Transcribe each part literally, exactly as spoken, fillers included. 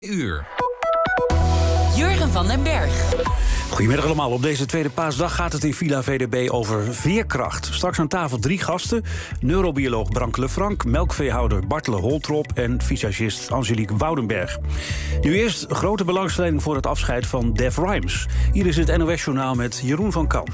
Uur. Jurgen van den Berg. Goedemiddag allemaal. Op deze tweede paasdag gaat het in Villa V D B over veerkracht. Straks aan tafel drie gasten. Neurobioloog Branke Lefranc, melkveehouder Bartele Holtrop en visagist Angelique Woudenberg. Nu eerst grote belangstelling voor het afscheid van Def Rhymes. Hier is het N O S-journaal met Jeroen van Kan.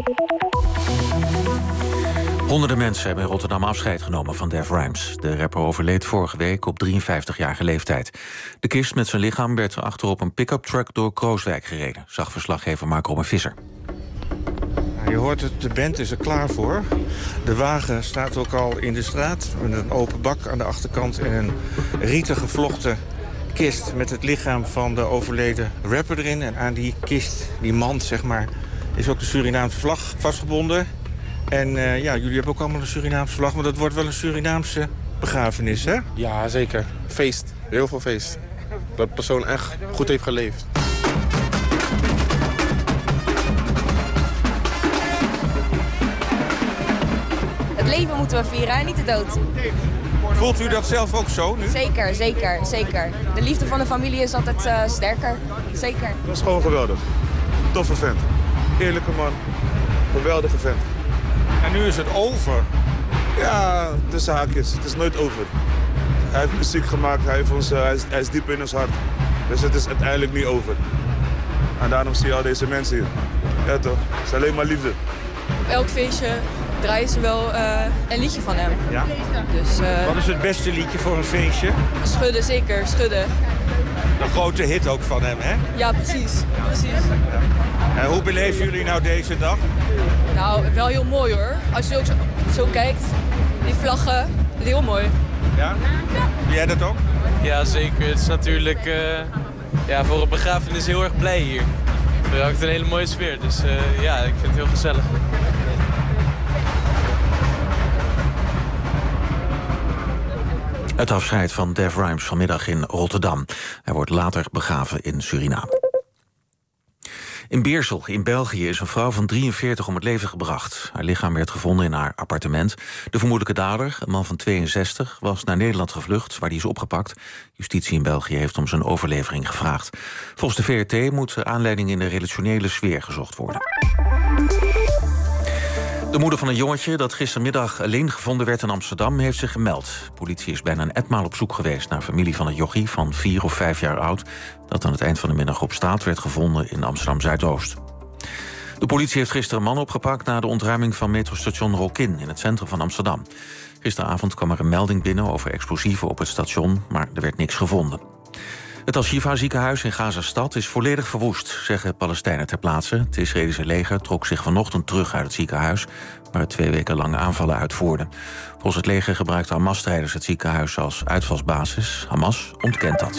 Honderden mensen hebben in Rotterdam afscheid genomen van Def Rhymes. De rapper overleed vorige week op drieënvijftigjarige leeftijd. De kist met zijn lichaam werd achterop een pick-up truck door Krooswijk gereden, zag verslaggever Mark Robin Visser. Je hoort het, de band is er klaar voor. De wagen staat ook al in de straat met een open bak aan de achterkant en een rieten gevlochten kist met het lichaam van de overleden rapper erin. En aan die kist, die mand zeg maar, is ook de Surinaamse vlag vastgebonden. En uh, ja, jullie hebben ook allemaal een Surinaamse vlag, maar dat wordt wel een Surinaamse begrafenis, hè? Ja, zeker. Feest. Heel veel feest. Dat de persoon echt goed heeft geleefd. Het leven moeten we vieren en niet de dood. Voelt u dat zelf ook zo nu? Zeker, zeker, zeker. De liefde van de familie is altijd uh, sterker. Zeker. Dat is gewoon geweldig. Toffe vent. Eerlijke man. Geweldige vent. En nu is het over. Ja, tussen haakjes. Het is nooit over. Hij heeft muziek gemaakt, hij, heeft ons, uh, hij, is, hij is diep in ons hart. Dus het is uiteindelijk niet over. En daarom zie je al deze mensen hier. Ja toch, het is alleen maar liefde. Op elk feestje draaien ze wel uh, een liedje van hem. Ja? Dus, uh, Wat is het beste liedje voor een feestje? Schudden, zeker, schudden. Een grote hit ook van hem, hè? Ja, precies. precies. En hoe beleven jullie nou deze dag? Nou, wel heel mooi hoor. Als je ook zo, zo kijkt, die vlaggen, heel mooi. Ja? Ja. Doe jij dat ook? Ja, zeker. Het is natuurlijk uh, ja, voor een begrafenis heel erg blij hier. Er hangt een hele mooie sfeer, dus uh, ja, ik vind het heel gezellig. Het afscheid van Def Rhymes vanmiddag in Rotterdam. Hij wordt later begraven in Suriname. In Beersel, in België, is een vrouw van drieënveertig om het leven gebracht. Haar lichaam werd gevonden in haar appartement. De vermoedelijke dader, een man van tweeënzestig, was naar Nederland gevlucht, waar hij is opgepakt. Justitie in België heeft om zijn overlevering gevraagd. Volgens de V R T moet aanleiding in de relationele sfeer gezocht worden. De moeder van een jongetje dat gistermiddag alleen gevonden werd in Amsterdam heeft zich gemeld. De politie is bijna een etmaal op zoek geweest naar familie van een jochie van vier of vijf jaar oud dat aan het eind van de middag op straat werd gevonden in Amsterdam-Zuidoost. De politie heeft gisteren een man opgepakt na de ontruiming van metrostation Rokin in het centrum van Amsterdam. Gisteravond kwam er een melding binnen over explosieven op het station, maar er werd niks gevonden. Het Al-Shifa ziekenhuis in Gaza-stad is volledig verwoest, zeggen Palestijnen ter plaatse. Het Israëlische leger trok zich vanochtend terug uit het ziekenhuis, waar het twee weken lang aanvallen uitvoerde. Volgens het leger gebruikten Hamas-strijders het ziekenhuis als uitvalsbasis. Hamas ontkent dat.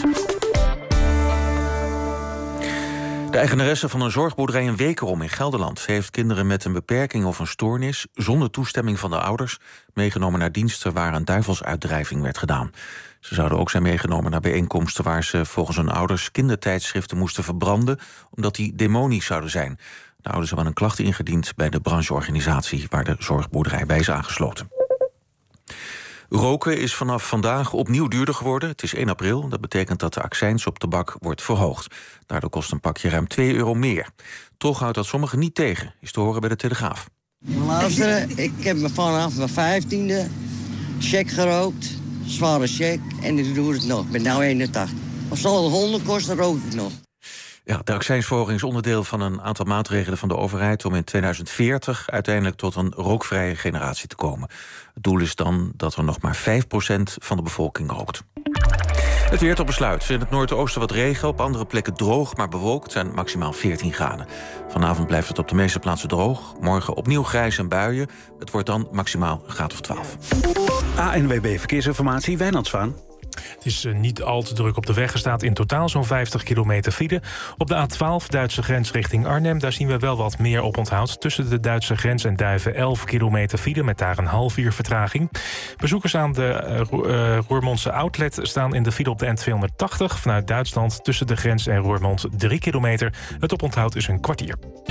De eigenaresse van een zorgboerderij in Wekerom in Gelderland heeft kinderen met een beperking of een stoornis zonder toestemming van de ouders meegenomen naar diensten waar een duivelsuitdrijving werd gedaan. Ze zouden ook zijn meegenomen naar bijeenkomsten waar ze volgens hun ouders kindertijdschriften moesten verbranden omdat die demonisch zouden zijn. De ouders hebben een klacht ingediend bij de brancheorganisatie waar de zorgboerderij bij is aangesloten. Roken is vanaf vandaag opnieuw duurder geworden. Het is één april. Dat betekent dat de accijns op tabak wordt verhoogd. Daardoor kost een pakje ruim twee euro meer. Toch houdt dat sommigen niet tegen, is te horen bij de Telegraaf. Luisteren, ik heb me vanaf mijn vijftiende check gerookt. Zware check. En ik doe het nog. Ik ben nu eenentachtig. Als zal het honderd kosten, rook ik nog. Ja, de accijnsverhoging is onderdeel van een aantal maatregelen van de overheid om in tweeduizend veertig uiteindelijk tot een rookvrije generatie te komen. Het doel is dan dat er nog maar vijf procent van de bevolking rookt. Het weer tot besluit. In het noordoosten wat regen, op andere plekken droog, maar bewolkt zijn maximaal veertien graden. Vanavond blijft het op de meeste plaatsen droog. Morgen opnieuw grijs en buien. Het wordt dan maximaal een graad of twaalf. A N W B Verkeersinformatie, Wijnand Zwaan. Het is niet al te druk op de weg. Er staat in totaal zo'n vijftig kilometer file. Op de A twaalf, Duitse grens richting Arnhem, daar zien we wel wat meer op onthoud. Tussen de Duitse grens en Duiven elf kilometer file met daar een half uur vertraging. Bezoekers aan de uh, Roermondse outlet staan in de file op de N tweehonderdtachtig vanuit Duitsland tussen de grens en Roermond drie kilometer. Het oponthoud is een kwartier.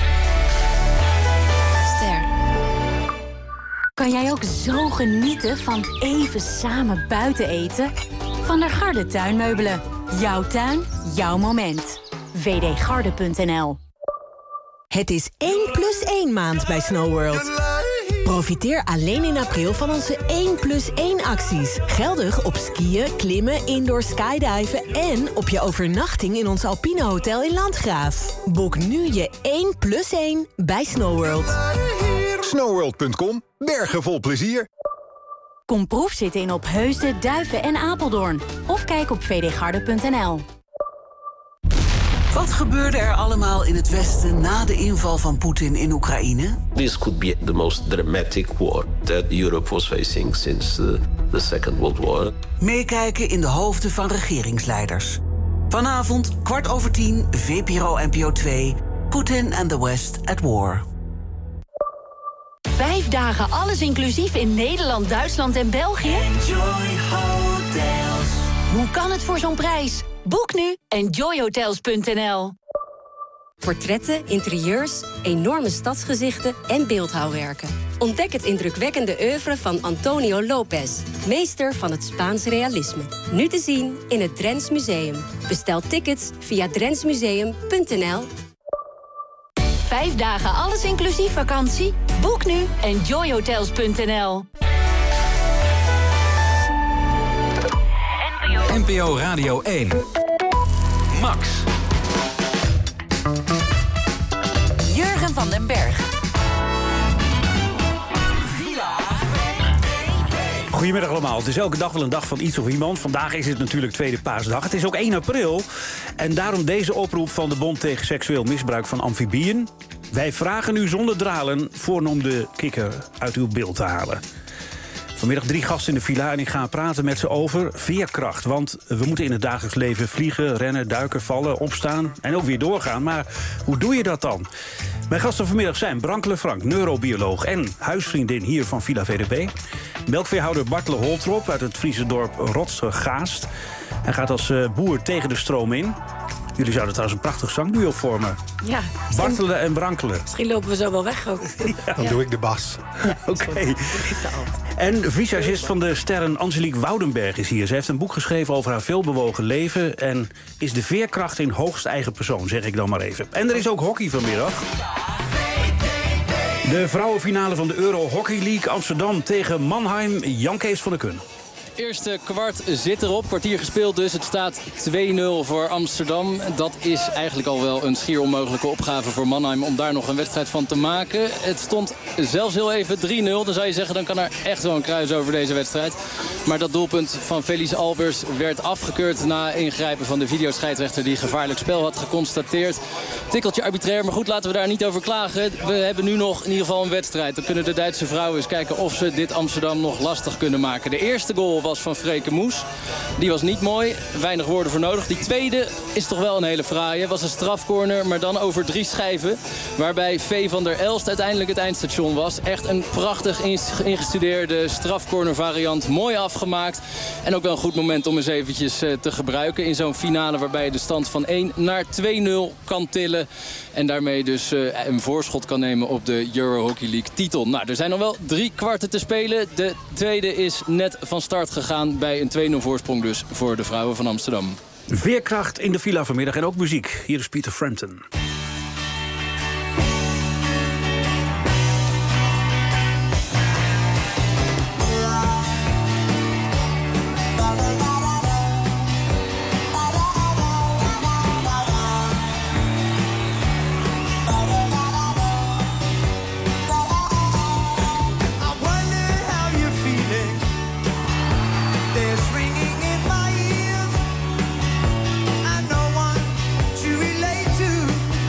Ster. Kan jij ook zo genieten van even samen buiten eten? Van der Garde tuinmeubelen. Jouw tuin, jouw moment. v d garden punt n l. Het is één plus één maand bij Snowworld. Profiteer alleen in april van onze één plus één acties. Geldig op skiën, klimmen, indoor skydiven en op je overnachting in ons Alpine Hotel in Landgraaf. Boek nu je één plus één bij Snowworld. Snowworld punt com. Bergen vol plezier. Kom proefzitten in Opheusden, Duiven en Apeldoorn. Of kijk op v d garden punt n l. Wat gebeurde er allemaal in het Westen na de inval van Poetin in Oekraïne? This could be the most dramatic war that Europe was facing since uh, the Second World War. Meekijken in de hoofden van regeringsleiders. Vanavond, kwart over tien, V P R O N P O twee, Putin and the West at War. Vijf dagen alles inclusief in Nederland, Duitsland en België? Enjoy Hotels. Hoe kan het voor zo'n prijs? Boek nu enjoy hotels punt n l. Portretten, interieurs, enorme stadsgezichten en beeldhouwwerken. Ontdek het indrukwekkende oeuvre van Antonio Lopez, meester van het Spaans realisme. Nu te zien in het Drents Museum. Bestel tickets via drents museum punt n l. Vijf dagen alles inclusief vakantie? Boek nu enjoy hotels punt n l. N P O Radio één. Max. Jurgen van den Berg. Goedemiddag allemaal. Het is elke dag wel een dag van iets of iemand. Vandaag is het natuurlijk Tweede Paasdag. Het is ook één april. En daarom deze oproep van de Bond tegen Seksueel Misbruik van Amfibieën. Wij vragen u zonder dralen voornoemde kikker uit uw beeld te halen. Vanmiddag drie gasten in de villa en ik ga praten met ze over veerkracht. Want we moeten in het dagelijks leven vliegen, rennen, duiken, vallen, opstaan en ook weer doorgaan. Maar hoe doe je dat dan? Mijn gasten vanmiddag zijn Brankele Frank, neurobioloog en huisvriendin hier van Villa V D B. Melkveehouder Bartele Holtrop uit het Friese dorp Rotse-Gaast. Hij gaat als uh, boer tegen de stroom in. Jullie zouden trouwens een prachtig zangduo vormen. Ja. Bartele en Brankele. Misschien lopen we zo wel weg ook. Ja. Dan doe ik de bas. Ja, Oké. Okay. En visagist van de sterren Angelique Woudenberg is hier. Ze heeft een boek geschreven over haar veelbewogen leven en is de veerkracht in hoogst eigen persoon, zeg ik dan maar even. En er is ook hockey vanmiddag. De vrouwenfinale van de Euro Hockey League Amsterdam tegen Mannheim. Jan Kees van der Kun. Eerste kwart zit erop, kwartier gespeeld dus. Het staat twee nul voor Amsterdam. Dat is eigenlijk al wel een schier onmogelijke opgave voor Mannheim om daar nog een wedstrijd van te maken. Het stond zelfs heel even drie nul. Dan zou je zeggen, dan kan er echt wel een kruis over deze wedstrijd. Maar dat doelpunt van Felice Albers werd afgekeurd na ingrijpen van de videoscheidsrechter die gevaarlijk spel had geconstateerd. Tikkeltje arbitrair, maar goed, laten we daar niet over klagen. We hebben nu nog in ieder geval een wedstrijd. Dan kunnen de Duitse vrouwen eens kijken of ze dit Amsterdam nog lastig kunnen maken. De eerste goal was van Freke Moes. Die was niet mooi. Weinig woorden voor nodig. Die tweede is toch wel een hele fraaie. Was een strafcorner, maar dan over drie schijven. Waarbij V van der Elst uiteindelijk het eindstation was. Echt een prachtig ingestudeerde strafcorner variant. Mooi afgemaakt. En ook wel een goed moment om eens eventjes uh, te gebruiken. In zo'n finale waarbij je de stand van één naar twee nul kan tillen. En daarmee dus uh, een voorschot kan nemen op de Euro Hockey League titel. Nou, er zijn nog wel drie kwarten te spelen. De tweede is net van start gegaan bij een twee nul voorsprong dus voor de vrouwen van Amsterdam. Veerkracht in de villa vanmiddag en ook muziek. Hier is Peter Frampton. To relate to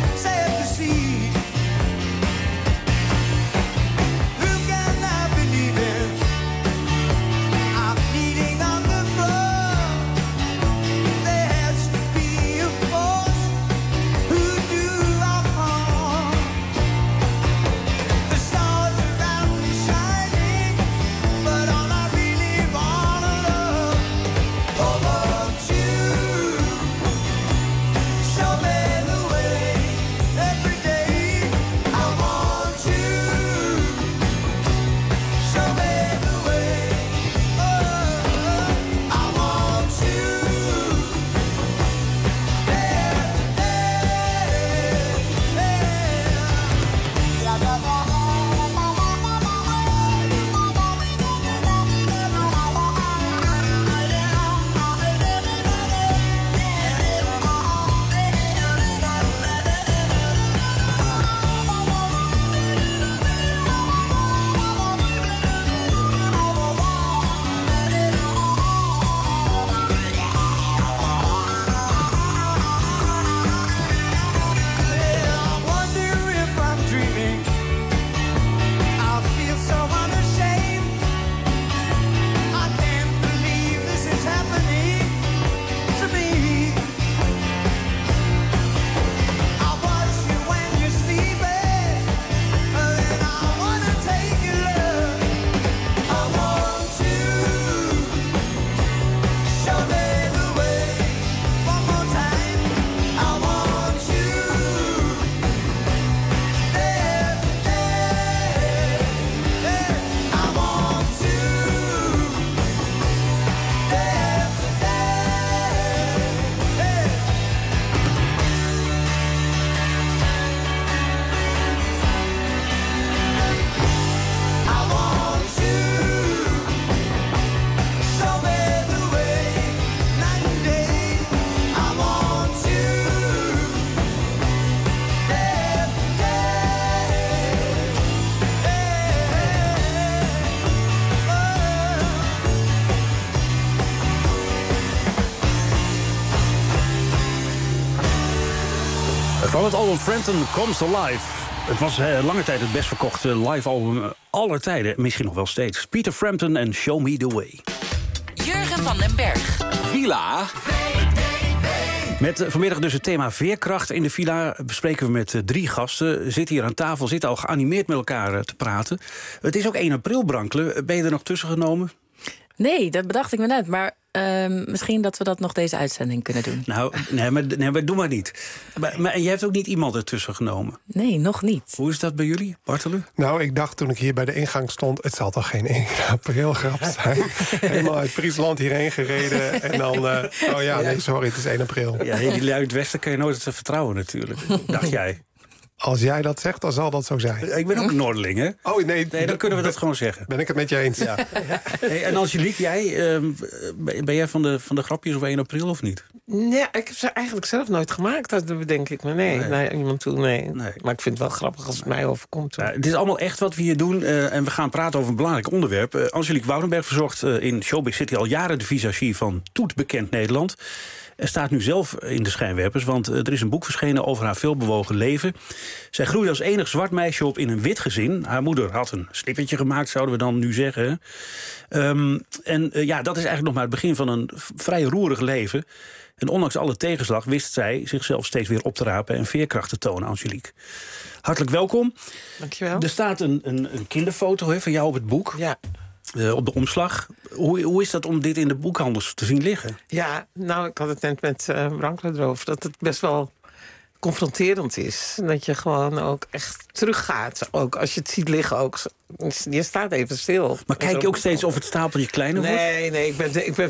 Van het album Frampton Comes to Life. Het was uh, lange tijd het best verkochte live album uh, aller tijden. Misschien nog wel steeds. Peter Frampton en Show Me The Way. Jurgen van den Berg. Villa. Met uh, vanmiddag dus het thema veerkracht. In de villa bespreken we met uh, drie gasten. Zitten hier aan tafel, zitten al geanimeerd met elkaar uh, te praten. Het is ook één april, Brankelen. Ben je er nog tussen genomen? Nee, dat bedacht ik me net. Maar uh, misschien dat we dat nog deze uitzending kunnen doen. Nou, nee, maar, nee, maar doe maar niet. Maar, maar je hebt ook niet iemand ertussen genomen? Nee, nog niet. Hoe is dat bij jullie, Bartelen? Nou, ik dacht toen ik hier bij de ingang stond... het zal toch geen één april grap zijn? Helemaal uit Friesland hierheen gereden. En dan, uh, oh ja, nee, sorry, het is één april. Ja, die lui uit het westen kan je nooit vertrouwen natuurlijk. Dacht jij? Als jij dat zegt, dan zal dat zo zijn. Ik ben ook een Noorderling, hè? Oh, nee, nee, dan kunnen we dat ben, gewoon zeggen. Ben ik het met je eens? Ja. Hey, en Angelique, jij, uh, ben jij van de, van de grapjes op één april of niet? Nee, ik heb ze eigenlijk zelf nooit gemaakt, dat bedenk ik me. Nee, nee. naar iemand toe, nee. nee. Maar ik vind het wel grappig als het mij overkomt. Ja, het is allemaal echt wat we hier doen. Uh, en we gaan praten over een belangrijk onderwerp. Uh, Angelique Woudenberg verzorgt uh, in Showbiz City al jaren de visagie van Toet Bekend Nederland. Er staat nu zelf in de schijnwerpers, want er is een boek verschenen over haar veelbewogen leven. Zij groeide als enig zwart meisje op in een wit gezin. Haar moeder had een slippertje gemaakt, zouden we dan nu zeggen. Um, en uh, ja, dat is eigenlijk nog maar het begin van een vrij roerig leven. En ondanks alle tegenslag wist zij zichzelf steeds weer op te rapen en veerkracht te tonen, Angelique. Hartelijk welkom. Dankjewel. Er staat een, een, een kinderfoto he, van jou op het boek. Ja. Uh, op de omslag. Hoe, hoe is dat om dit in de boekhandels te zien liggen? Ja, nou, ik had het net met uh, Brankelen erover... dat het best wel confronterend is. Dat je gewoon ook echt teruggaat. Ook als je het ziet liggen ook. Je staat even stil. Maar kijk je ook steeds of het stapeltje kleiner wordt? Nee, nee, ik ben, ik ben,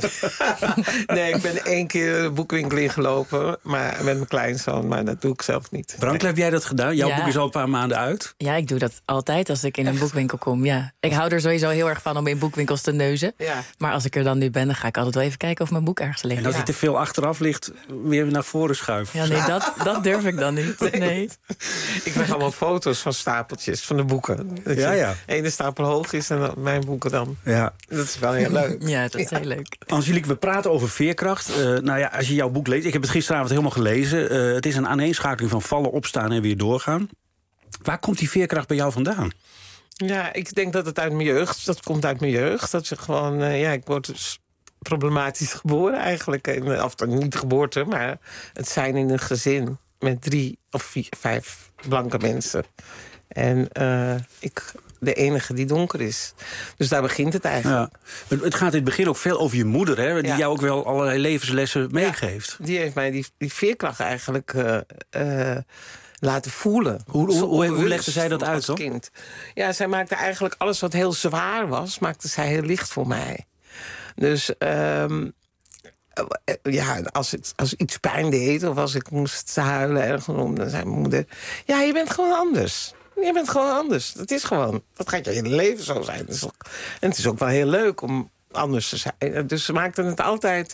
nee, ik ben één keer de boekwinkel ingelopen. Maar met mijn kleinzoon, maar dat doe ik zelf niet. Brankelen, heb jij dat gedaan? Jouw ja. boek is al een paar maanden uit. Ja, ik doe dat altijd als ik in een Echt? boekwinkel kom. Ja. Ik hou er sowieso heel erg van om in boekwinkels te neuzen. Ja. Maar als ik er dan nu ben, dan ga ik altijd wel even kijken of mijn boek ergens ligt. En als hij ja. te veel achteraf ligt, weer naar voren schuiven. Ja, nee, dat, dat durf ik dan niet. Nee. Ik krijg allemaal foto's van stapeltjes van de boeken. Dat ja, ja. De ene stapel hoog is en mijn boeken dan. Ja. Dat is wel heel leuk. Ja, dat is heel leuk. Angelique, we praten over veerkracht. Uh, nou ja, als je jouw boek leest, ik heb het gisteravond helemaal gelezen. Uh, het is een aaneenschakeling van vallen, opstaan en weer doorgaan. Waar komt die veerkracht bij jou vandaan? Ja, ik denk dat het uit mijn jeugd, dat komt uit mijn jeugd. Dat je gewoon, uh, ja, ik word dus problematisch geboren eigenlijk. En, of niet geboorte, maar het zijn in een gezin met drie of vier, vijf blanke mensen. En uh, ik... de enige die donker is. Dus daar begint het eigenlijk. Ja. Het gaat in het begin ook veel over je moeder, hè, die ja. jou ook wel allerlei levenslessen meegeeft. Ja, die heeft mij die, die veerkracht eigenlijk uh, uh, laten voelen. Hoe, hoe, hoe, hoe legde zij dat uit, als kind? Ja, zij maakte eigenlijk alles wat heel zwaar was, maakte zij heel licht voor mij. Dus um, ja, als, het, als iets pijn deed of als ik moest huilen ergens om, dan zei mijn moeder: ja, je bent gewoon anders. Je bent gewoon anders. Dat is gewoon. Dat gaat je hele leven zo zijn. Het is ook, en het is ook wel heel leuk om anders te zijn. Dus ze maakten het altijd...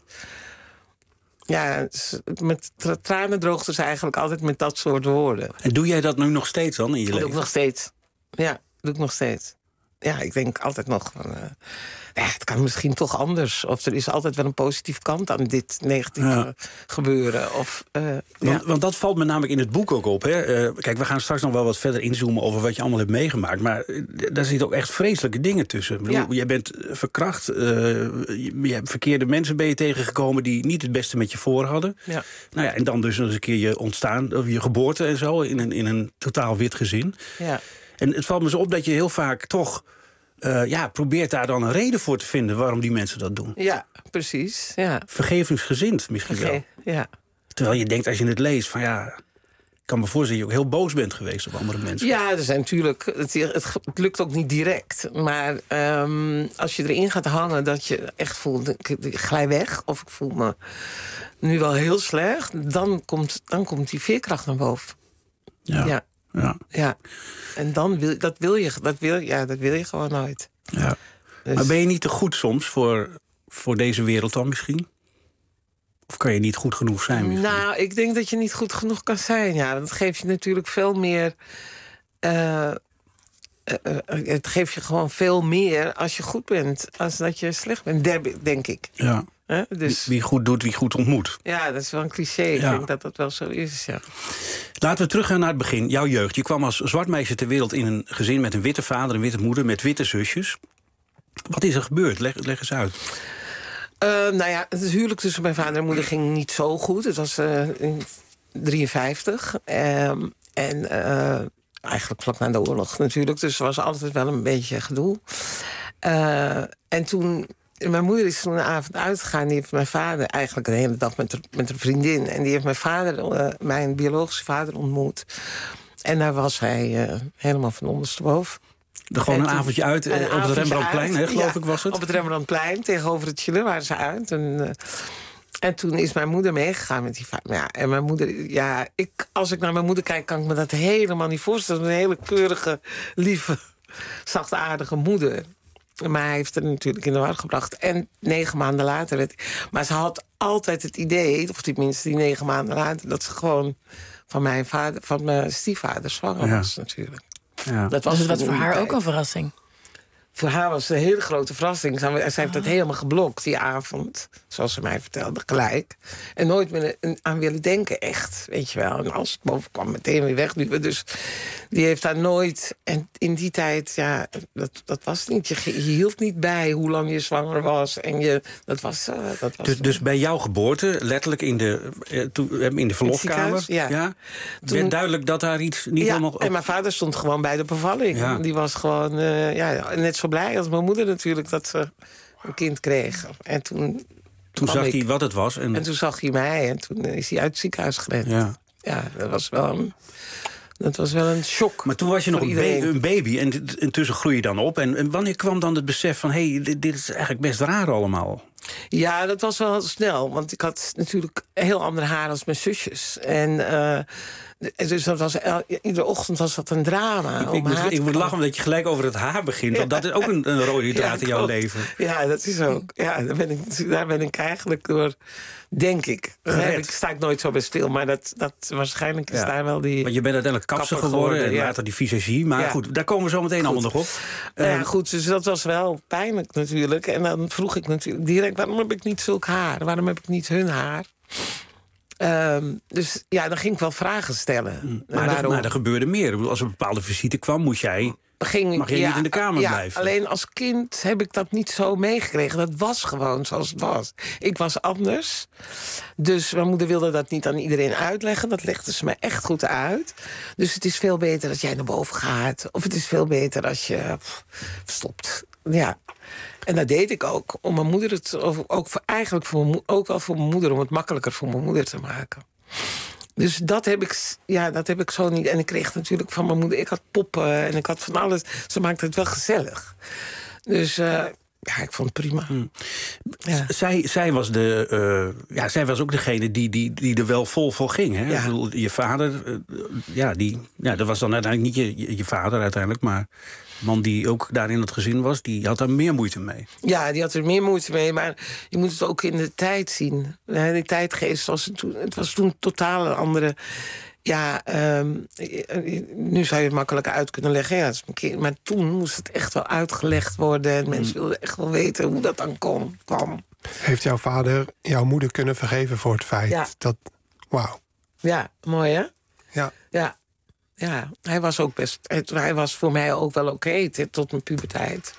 Ja, met tranen droogden ze eigenlijk altijd met dat soort woorden. En doe jij dat nu nog steeds dan in je dat leven? Doe ik nog steeds. Ja, doe ik nog steeds. Ja, ik denk altijd nog van... Uh, ja, het kan misschien toch anders. Of er is altijd wel een positieve kant aan dit negatieve ja. gebeuren. Of, uh, want, ja. want dat valt me namelijk in het boek ook op. Hè? Uh, kijk, we gaan straks nog wel wat verder inzoomen over wat je allemaal hebt meegemaakt. Maar uh, daar zitten ook echt vreselijke dingen tussen. Ik bedoel, ja. Jij bent verkracht. Uh, je, je hebt verkeerde mensen ben je tegengekomen die niet het beste met je voor hadden. Ja. Nou ja, en dan dus nog eens een keer je ontstaan, of je geboorte en zo, in een, in een totaal wit gezin. Ja. En het valt me zo op dat je heel vaak toch... Uh, ja, probeert daar dan een reden voor te vinden waarom die mensen dat doen. Ja, precies. Ja. Vergevingsgezind misschien Verge wel. Ja. Terwijl je denkt als je het leest van ja... ik kan me voorstellen dat je ook heel boos bent geweest op andere mensen. Ja, er zijn natuurlijk... Het, het, het lukt ook niet direct. Maar um, als je erin gaat hangen dat je echt voelt... ik, ik glij weg of ik voel me nu wel heel slecht... dan komt, dan komt die veerkracht naar boven. Ja. Ja. Ja. ja, en dan wil, dat, wil je, dat, wil, ja, dat wil je gewoon nooit. Ja. Dus... Maar ben je niet te goed soms voor, voor deze wereld dan misschien? Of kan je niet goed genoeg zijn misschien? Nou, ik denk dat je niet goed genoeg kan zijn. Ja, dat geeft je natuurlijk veel meer... Uh, uh, uh, het geeft je gewoon veel meer als je goed bent... als dat je slecht bent, denk ik. Ja. Huh? Dus... Wie goed doet, wie goed ontmoet. Ja, dat is wel een cliché. Ja. Ik denk dat dat wel zo is, ja. Laten we teruggaan naar het begin. Jouw jeugd. Je kwam als zwart meisje ter wereld in een gezin met een witte vader... een witte moeder met witte zusjes. Wat is er gebeurd? Leg, leg eens uit. Uh, nou ja, het huwelijk tussen mijn vader en moeder ging niet zo goed. Het was uh, in drieënfijftig. Um, en uh, eigenlijk vlak na de oorlog natuurlijk. Dus er was altijd wel een beetje gedoe. Uh, en toen... Mijn moeder is toen een avond uitgegaan. Die heeft mijn vader eigenlijk de hele dag met, met een vriendin. En die heeft mijn vader, uh, mijn biologische vader, ontmoet. En daar was hij uh, helemaal van ondersteboven. Er gewoon een avondje uit een op avondje het Rembrandtplein, hè, geloof ja, ik was het? Op het Rembrandtplein, tegenover het Chile, waren ze uit. En, uh, en toen is mijn moeder meegegaan met die vader. Ja, en mijn moeder, ja, ik, als ik naar mijn moeder kijk, kan ik me dat helemaal niet voorstellen. Een hele keurige, lieve, zachtaardige moeder. Maar hij heeft er natuurlijk in de war gebracht. En negen maanden later werd hij... Maar ze had altijd het idee, of tenminste die negen maanden later... dat ze gewoon van mijn, vader, van mijn stiefvader zwanger ja. was natuurlijk. Ja. Dat was dus wat voor haar tijd. Ook een verrassing. Voor haar was het een hele grote verrassing. Zij heeft oh. dat helemaal geblokt die avond. Zoals ze mij vertelde, gelijk. En nooit meer aan willen denken, echt. Weet je wel. En als het boven kwam, meteen weer wegduwen. Dus die heeft daar nooit... En in die tijd, ja, dat, dat was niet. Je, je hield niet bij hoe lang je zwanger was. En je, dat was... Uh, dat was dus, dus bij jouw geboorte, letterlijk in de, uh, in de verloskamer... Ja. Ja, toen, werd duidelijk dat daar iets niet ja, helemaal... En mijn vader stond gewoon bij de bevalling. Ja. Die was gewoon uh, ja, net zo blij als mijn moeder natuurlijk dat ze een kind kreeg. En toen... Toen zag ik, hij wat het was. En... en toen zag hij mij en toen is hij uit het ziekenhuis gerend. Ja, ja dat was wel een, dat was wel een shock. Maar toen was je nog een, ba een baby en intussen groei je dan op. En, en wanneer kwam dan het besef van... hé, hey, dit, dit is eigenlijk best raar allemaal? Ja, dat was wel snel. Want ik had natuurlijk heel ander haar als mijn zusjes. En... Uh, Dus dat was, iedere ochtend was dat een drama. Ik, om ik, moet, haar ik moet lachen omdat je gelijk over het haar begint. Want ja. dat is ook een, een rode draad ja, in jouw leven. Ja, dat is ook. Ja, daar, ben ik, daar ben ik eigenlijk door, denk ik. Daar ik, sta ik nooit zo bij stil. Maar dat, dat waarschijnlijk is ja. daar wel die... Want je bent uiteindelijk kapser geworden, geworden en ja. later die visagie. Maar ja. goed, daar komen we zo meteen goed. allemaal nog op. Ja, uh, goed, dus dat was wel pijnlijk natuurlijk. En dan vroeg ik natuurlijk direct, waarom heb ik niet zulk haar? Waarom heb ik niet hun haar? Um, dus ja, dan ging ik wel vragen stellen. Maar, er, maar er gebeurde meer. Als er een bepaalde visite kwam, moest jij... Ging, mag je ja, niet in de kamer ja, blijven? Alleen als kind heb ik dat niet zo meegekregen. Dat was gewoon zoals het was. Ik was anders. Dus mijn moeder wilde dat niet aan iedereen uitleggen. Dat legde ze me echt goed uit. Dus het is veel beter als jij naar boven gaat. Of het is veel beter als je pff, stopt. Ja. En dat deed ik ook. Om mijn moeder het, ook voor, eigenlijk voor mijn, ook wel voor mijn moeder, om het makkelijker voor mijn moeder te maken. Dus dat heb ik, ja, dat heb ik zo niet. En ik kreeg natuurlijk van mijn moeder, ik had poppen en ik had van alles. Ze maakte het wel gezellig. Dus uh, ja, ik vond het prima. Hmm. Ja. Zij, zij, was de, uh, ja, zij was ook degene die, die, die er wel vol voor ging. Hè? Ja. Bedoel, je vader, uh, ja, die, ja, dat was dan uiteindelijk niet je, je vader uiteindelijk, maar... man die ook daar in het gezin was, die had er meer moeite mee. Ja, die had er meer moeite mee, maar je moet het ook in de tijd zien. De tijdgeest was het toen, het was toen totaal een andere... Ja, um, nu zou je het makkelijk uit kunnen leggen. Ja, maar toen moest het echt wel uitgelegd worden. En mensen wilden echt wel weten hoe dat dan kon, kwam. Heeft jouw vader jouw moeder kunnen vergeven voor het feit ja. dat... Wauw. Ja, mooi hè? Ja. Ja. Ja, hij was ook best. Hij was voor mij ook wel oké okay, tot mijn puberteit.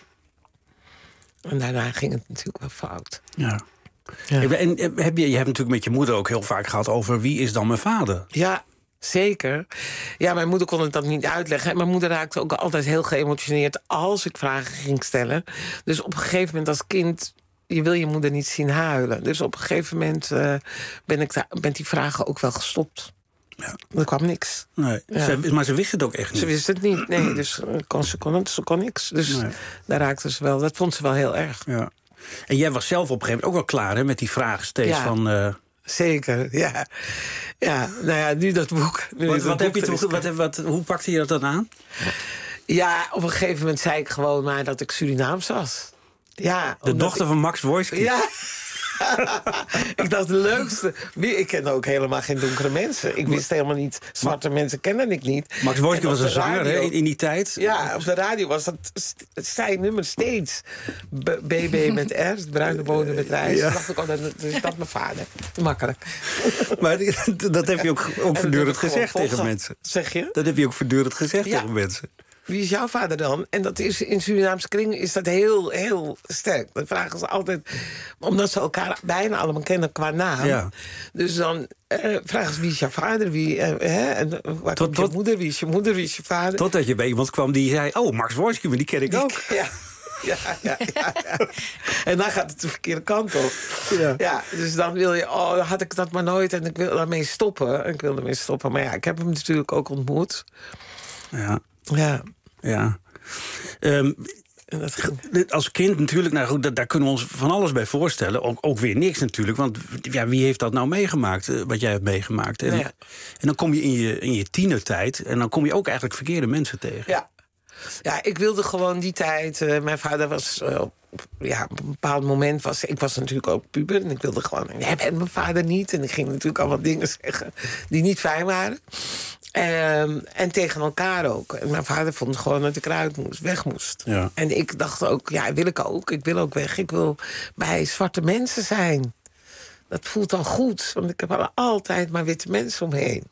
En daarna ging het natuurlijk wel fout. Ja. ja. En heb je, je hebt natuurlijk met je moeder ook heel vaak gehad over wie is dan mijn vader? Ja, zeker. Ja, mijn moeder kon het dat niet uitleggen. En mijn moeder raakte ook altijd heel geëmotioneerd als ik vragen ging stellen. Dus op een gegeven moment als kind... je wil je moeder niet zien huilen. Dus op een gegeven moment uh, ben ik daar, ben die vragen ook wel gestopt. Ja. Er kwam niks. Nee. Ja. Ze, maar ze wist het ook echt niet. Ze wist het niet, nee. Dus kon, ze, kon het, ze kon niks. Dus nee. daar raakte ze wel. Dat vond ze wel heel erg. Ja. En jij was zelf op een gegeven moment ook wel klaar hè, met die vragen steeds ja. van... Uh... Zeker, ja. Ja, nou ja, nu dat boek. Nu wat, dat wat boek heb je toen, wat, wat, hoe pakte je dat dan aan? Ja, op een gegeven moment zei ik gewoon maar dat ik Surinaams was. Ja, de dochter ik... van Max Wojski. Ja. Ik dacht, de leukste... Ik ken ook helemaal geen donkere mensen. Ik wist helemaal niet... Zwarte Ma mensen kende ik niet. Max Wojcicki was een zanger hè, in die tijd. Ja, op de radio was dat zijn nummer steeds. B B met R, bruine bonen met rijst. Ja. dacht ik, oh, dat, dat is dat mijn vader. Makkelijk. Maar dat heb je ook, ook voortdurend gezegd tegen mensen. Zeg je? Dat heb je ook voortdurend gezegd ja. tegen mensen. Wie is jouw vader dan? En dat is in Surinaamse kringen is dat heel, heel sterk. Dat vragen ze altijd, omdat ze elkaar bijna allemaal kennen qua naam. Ja. Dus dan uh, vragen ze, wie is jouw vader? Wie, uh, hè? En waar tot, komt tot, je moeder? Wie is je moeder? Wie is je vader? Totdat je bij iemand kwam die zei, oh, Max Wojcicki, maar die ken ik die, ook. Ja. Ja, ja, ja, ja. En dan gaat het de verkeerde kant op. Ja. Ja, dus dan wil je, oh, had ik dat maar nooit en ik wil daarmee stoppen. Ik wil ermee stoppen. Maar ja, ik heb hem natuurlijk ook ontmoet. Ja. Ja. Ja. Um, als kind natuurlijk, nou goed, daar kunnen we ons van alles bij voorstellen. Ook, ook weer niks natuurlijk, want ja, wie heeft dat nou meegemaakt, wat jij hebt meegemaakt? En, ja. en dan kom je in je, in je tienertijd en dan kom je ook eigenlijk verkeerde mensen tegen. Ja. Ja, ik wilde gewoon die tijd... Uh, mijn vader was... Uh, ja, op een bepaald moment was... Ik was natuurlijk ook puber en ik wilde gewoon... Jij bent mijn vader niet. En ik ging natuurlijk al wat dingen zeggen die niet fijn waren. Um, en tegen elkaar ook. En mijn vader vond gewoon dat ik eruit moest, weg moest. Ja. En ik dacht ook, ja, wil ik ook. Ik wil ook weg. Ik wil bij zwarte mensen zijn. Dat voelt al goed, want ik heb altijd maar witte mensen omheen.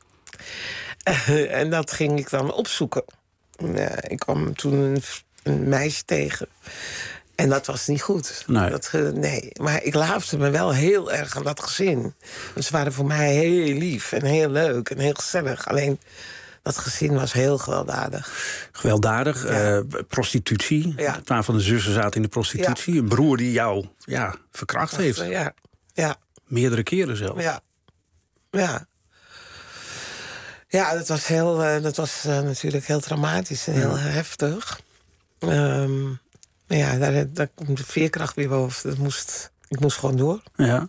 Uh, en dat ging ik dan opzoeken. Uh, ik kwam toen een, een meisje tegen. En dat was niet goed. Nee. Dat, uh, nee. Maar ik laafde me wel heel erg aan dat gezin. Dus ze waren voor mij heel lief en heel leuk en heel gezellig. Alleen dat gezin was heel gewelddadig. Gewelddadig, ja. uh, prostitutie. Ja. Een paar van de zussen zaten in de prostitutie. Ja. Een broer die jou ja, verkracht heeft. Ja. Ja. Meerdere keren zelfs. Ja. Ja. Ja, dat was, heel, uh, dat was uh, natuurlijk heel dramatisch en heel ja. heftig. Um, maar ja, daar, daar komt de veerkracht weer boven. Dat moest, ik moest gewoon door. Ja.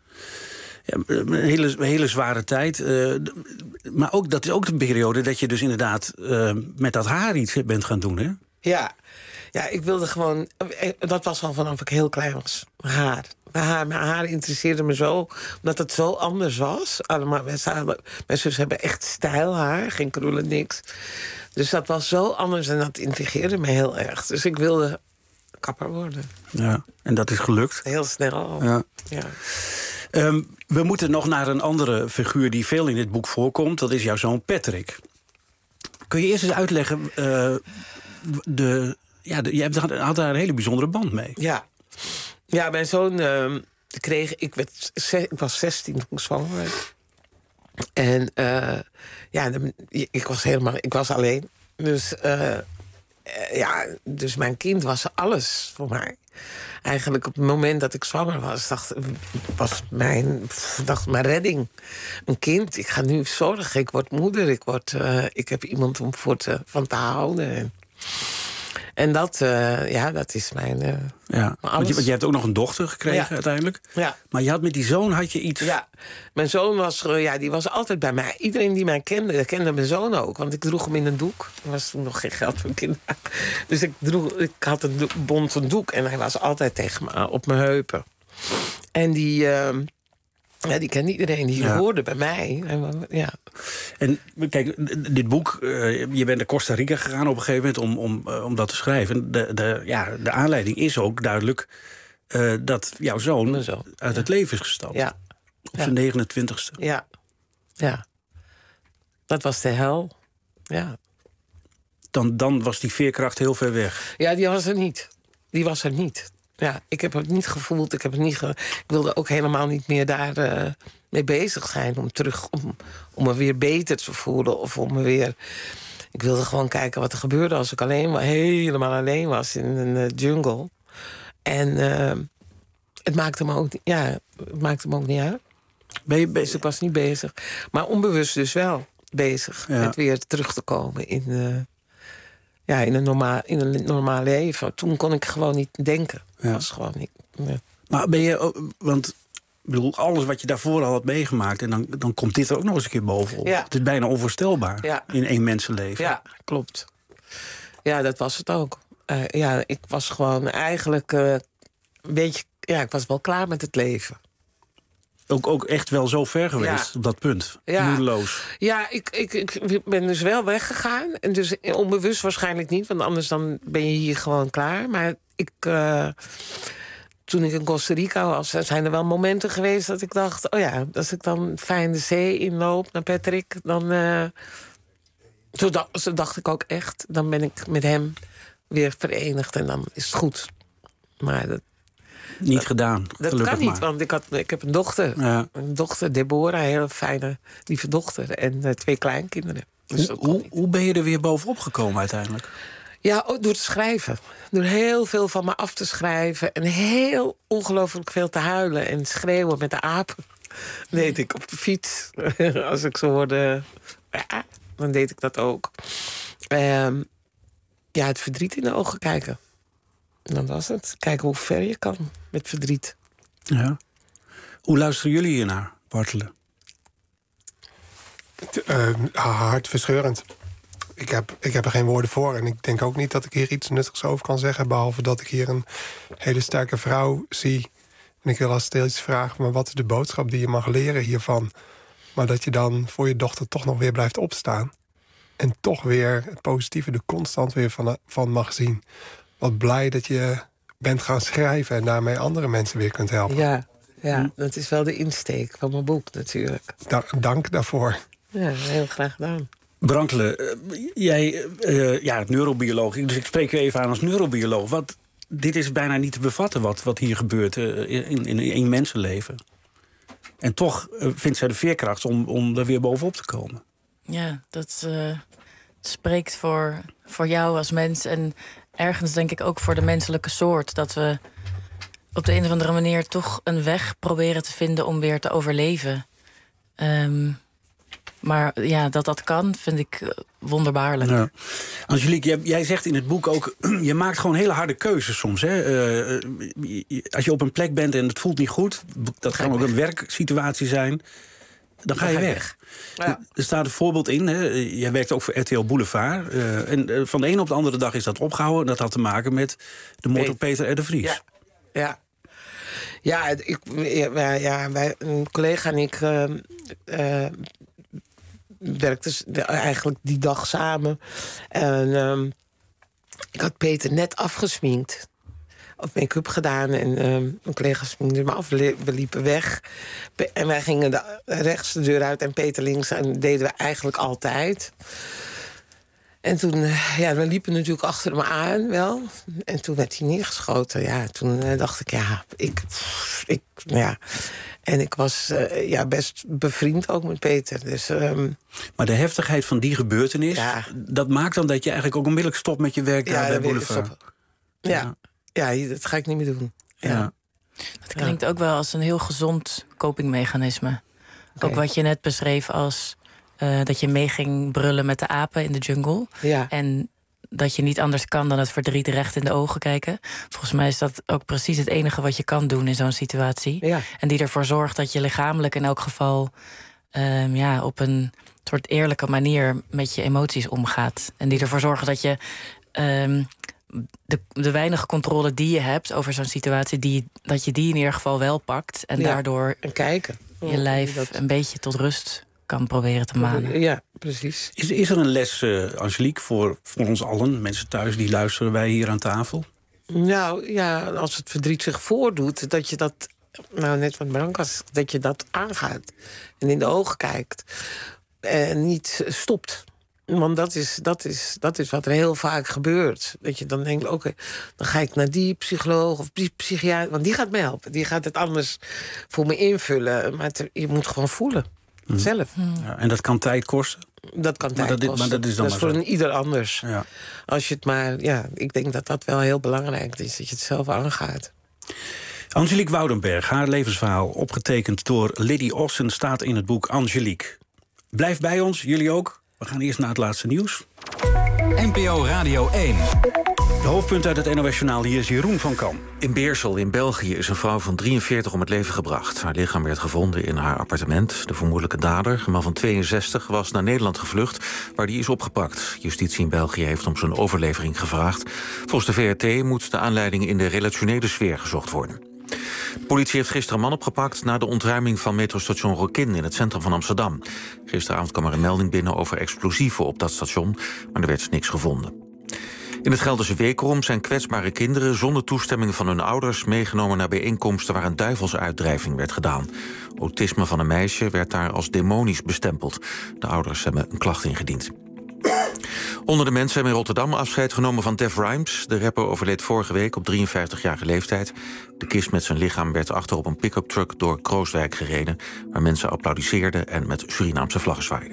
Ja, een hele, hele zware tijd. Uh, maar ook, dat is ook de periode dat je dus inderdaad uh, met dat haar iets bent gaan doen, hè? Ja. Ja, ik wilde gewoon... Dat was al vanaf ik heel klein was. Haar. Mijn haar, mijn haar interesseerde me zo, omdat het zo anders was. Allemaal, mijn, mijn zus hebben echt stijl haar, geen krullen, niks. Dus dat was zo anders en dat intrigeerde me heel erg. Dus ik wilde kapper worden. Ja, en dat is gelukt. Heel snel. Ja. Ja. Um, we moeten nog naar een andere figuur die veel in dit boek voorkomt. Dat is jouw zoon Patrick. Kun je eerst eens uitleggen... Uh, de, ja, de, je hebt, had daar een hele bijzondere band mee. Ja. Ja, mijn zoon uh, kreeg... Ik, werd, ik was zestien toen ik zwanger werd. En uh, ja, de, ik was helemaal... Ik was alleen. Dus, uh, ja, dus mijn kind was alles voor mij. Eigenlijk op het moment dat ik zwanger was... dacht, was mijn, dacht mijn redding. Een kind, ik ga nu zorgen. Ik word moeder. Ik, word, uh, ik heb iemand om voor te, van te houden. En, En dat, uh, ja, dat is mijn... Uh, ja, want je, want je hebt ook nog een dochter gekregen ja. uiteindelijk. Ja. Maar je had met die zoon had je iets... Ja, mijn zoon was, uh, ja, die was altijd bij mij. Iedereen die mij kende, kende mijn zoon ook. Want ik droeg hem in een doek. Er was toen nog geen geld voor kinderen. Dus ik, droeg, ik had een doek, bond een doek. En hij was altijd tegen me op mijn heupen. En die... Uh, Ja, die kent iedereen, die ja. hoorde bij mij. Ja. En kijk, dit boek, uh, je bent naar Costa Rica gegaan op een gegeven moment om, om, uh, om dat te schrijven. De, de, ja, de aanleiding is ook duidelijk uh, dat jouw zoon zo. uit ja. het leven is gestapt. Ja. Op ja. zijn negenentwintigste. Ja. Ja. Dat was de hel. Ja. Dan, dan was die veerkracht heel ver weg. Ja, die was er niet. Die was er niet. Ja, ik heb het niet gevoeld. Ik, heb het niet ge... ik wilde ook helemaal niet meer daar uh, mee bezig zijn. Om, terug, om, om me weer beter te voelen. Of om me weer... Ik wilde gewoon kijken wat er gebeurde als ik alleen, helemaal alleen was in een uh, jungle. En uh, het maakte me ook, ja, het maakte me ook niet uit. Ben je bezig? Dus ik was niet bezig. Maar onbewust dus wel bezig. Ja. Met weer terug te komen in... Uh, Ja, in een, normaal, in een normaal leven. Toen kon ik gewoon niet denken. Ja. Was gewoon niet. Ja. Maar ben je ook, want ik bedoel, alles wat je daarvoor al had meegemaakt, en dan, dan komt dit er ook nog eens een keer bovenop. Ja. Het is bijna onvoorstelbaar ja. in één mensenleven. Ja, klopt. Ja, dat was het ook. Uh, ja, ik was gewoon eigenlijk uh, een beetje. Ja, ik was wel klaar met het leven. ook, ook echt wel zo ver geweest Ja. op dat punt. Ja. Moedeloos. Ja, ik, ik, ik ben dus wel weggegaan. En dus onbewust waarschijnlijk niet, want anders dan ben je hier gewoon klaar. Maar ik, uh, toen ik in Costa Rica was, zijn er wel momenten geweest dat ik dacht... oh ja, als ik dan fijn de zee inloop naar Patrick, dan... Uh, zo, dacht, zo dacht ik ook echt, dan ben ik met hem weer verenigd en dan is het goed. Maar dat... Niet dat, gedaan, Dat gelukkig kan niet, maar. want ik, had, ik heb een dochter. Ja. Een dochter, Deborah, een hele fijne, lieve dochter. En uh, twee kleinkinderen. Dus Hoe, hoe, hoe ben je er weer bovenop gekomen uiteindelijk? Ja, ook door te schrijven. Door heel veel van me af te schrijven. En heel ongelooflijk veel te huilen en schreeuwen met de apen. Deed ik op de fiets. Als ik zo hoorde, ja, dan deed ik dat ook. Um, ja, het verdriet in de ogen kijken. En dan was het. Kijken hoe ver je kan met verdriet. Ja. Hoe luisteren jullie hiernaar, Bartelen? Uh, hartverscheurend. Ik heb, ik heb er geen woorden voor. En ik denk ook niet dat ik hier iets nuttigs over kan zeggen. Behalve dat ik hier een hele sterke vrouw zie. En ik wil als steeds vragen, maar wat is de boodschap die je mag leren hiervan? Maar dat je dan voor je dochter toch nog weer blijft opstaan. En toch weer het positieve er constant weer van, van mag zien. Wat blij dat je bent gaan schrijven en daarmee andere mensen weer kunt helpen. Ja, ja, dat is wel de insteek van mijn boek natuurlijk. Da- dank daarvoor. Ja, heel graag gedaan. Brankelen, uh, jij, uh, ja, neurobioloog, dus ik spreek u even aan als neurobioloog. Wat, dit is bijna niet te bevatten wat, wat hier gebeurt uh, in, in één mensenleven. En toch uh, vindt zij de veerkracht om, om er weer bovenop te komen. Ja, dat uh, spreekt voor, voor jou als mens en ergens denk ik ook voor de menselijke soort. Dat we op de een of andere manier toch een weg proberen te vinden om weer te overleven. Um, maar ja, dat dat kan, vind ik wonderbaarlijk. Ja. Angelique, jij, jij zegt in het boek ook, je maakt gewoon hele harde keuzes soms. Hè? Uh, als je op een plek bent en het voelt niet goed, dat kan ook een werksituatie zijn, dan ga je weg. Ja. Er staat een voorbeeld in, hè? Jij werkt ook voor R T L Boulevard. Uh, en uh, van de een op de andere dag is dat opgehouden. Dat had te maken met de moord op Peter R. de Vries. Ja, ja. Ja, ik, ja, ja wij, een collega en ik uh, uh, werkten eigenlijk die dag samen. En uh, ik had Peter net afgesminkt. Of make-up gedaan en uh, mijn collega sminkte me af. We liepen weg. En wij gingen de rechtste deur uit en Peter links. En dat deden we eigenlijk altijd. En toen, ja, we liepen natuurlijk achter hem aan wel. En toen werd hij neergeschoten. Ja, toen uh, dacht ik, ja, ik, ik, ja. En ik was uh, ja, best bevriend ook met Peter. Dus, um... Maar de heftigheid van die gebeurtenis, ja. dat maakt dan dat je eigenlijk ook onmiddellijk stopt met je werk ja, daar bij Boulevard. Ja. ja, ja, dat ga ik niet meer doen. Ja. Ja. Het klinkt ook wel als een heel gezond copingmechanisme. Okay. Ook wat je net beschreef als uh, dat je mee ging brullen met de apen in de jungle. Ja. En dat je niet anders kan dan het verdriet recht in de ogen kijken. Volgens mij is dat ook precies het enige wat je kan doen in zo'n situatie. Ja. En die ervoor zorgt dat je lichamelijk in elk geval um, ja, op een soort eerlijke manier met je emoties omgaat. En die ervoor zorgen dat je um, de, de weinige controle die je hebt over zo'n situatie, die, dat je die in ieder geval wel pakt. En ja, daardoor en kijken. je lijf dat een beetje tot rust kan proberen te manen. Ja, precies. Is, is er een les, uh, Angelique, voor, voor ons allen, mensen thuis die luisteren, wij hier aan tafel? Nou ja, als het verdriet zich voordoet, dat je dat, nou net wat Brankas, dat je dat aangaat en in de ogen kijkt en niet stopt. Want dat is, dat, is, dat is wat er heel vaak gebeurt. Dat je dan denkt, oké, okay, dan ga ik naar die psycholoog of die psychiater, want die gaat me helpen. Die gaat het anders voor me invullen. Maar het, je moet gewoon voelen. Hmm. Zelf. Ja, en dat kan tijd kosten? Dat kan tijd maar dat, kosten. Maar dat is, dan dat is voor een ieder anders. Ja. Als je het maar, ja, ik denk dat dat wel heel belangrijk is, dat je het zelf aangaat. Angelique Woudenberg, haar levensverhaal, opgetekend door Liddy Ossen, staat in het boek Angelique. Blijf bij ons, jullie ook. We gaan eerst naar het laatste nieuws. N P O Radio één. De hoofdpunt uit het N O S-journaal, hier is Jeroen van Kam. In Beersel in België is een vrouw van drieënveertig om het leven gebracht. Haar lichaam werd gevonden in haar appartement. De vermoedelijke dader, een man van tweeënzestig, was naar Nederland gevlucht, waar die is opgepakt. Justitie in België heeft om zijn overlevering gevraagd. Volgens de V R T moet de aanleiding in de relationele sfeer gezocht worden. De politie heeft gisteren een man opgepakt na de ontruiming van metrostation Rokin in het centrum van Amsterdam. Gisteravond kwam er een melding binnen over explosieven op dat station, maar er werd niks gevonden. In het Gelderse Wekerom zijn kwetsbare kinderen zonder toestemming van hun ouders meegenomen naar bijeenkomsten waar een duivelsuitdrijving werd gedaan. Autisme van een meisje werd daar als demonisch bestempeld. De ouders hebben een klacht ingediend. Honderden mensen hebben in Rotterdam afscheid genomen van Def Rhymes. De rapper overleed vorige week op drieënvijftigjarige leeftijd. De kist met zijn lichaam werd achter op een pick-up truck door Krooswijk gereden, waar mensen applaudisseerden en met Surinaamse vlaggen zwaaiden.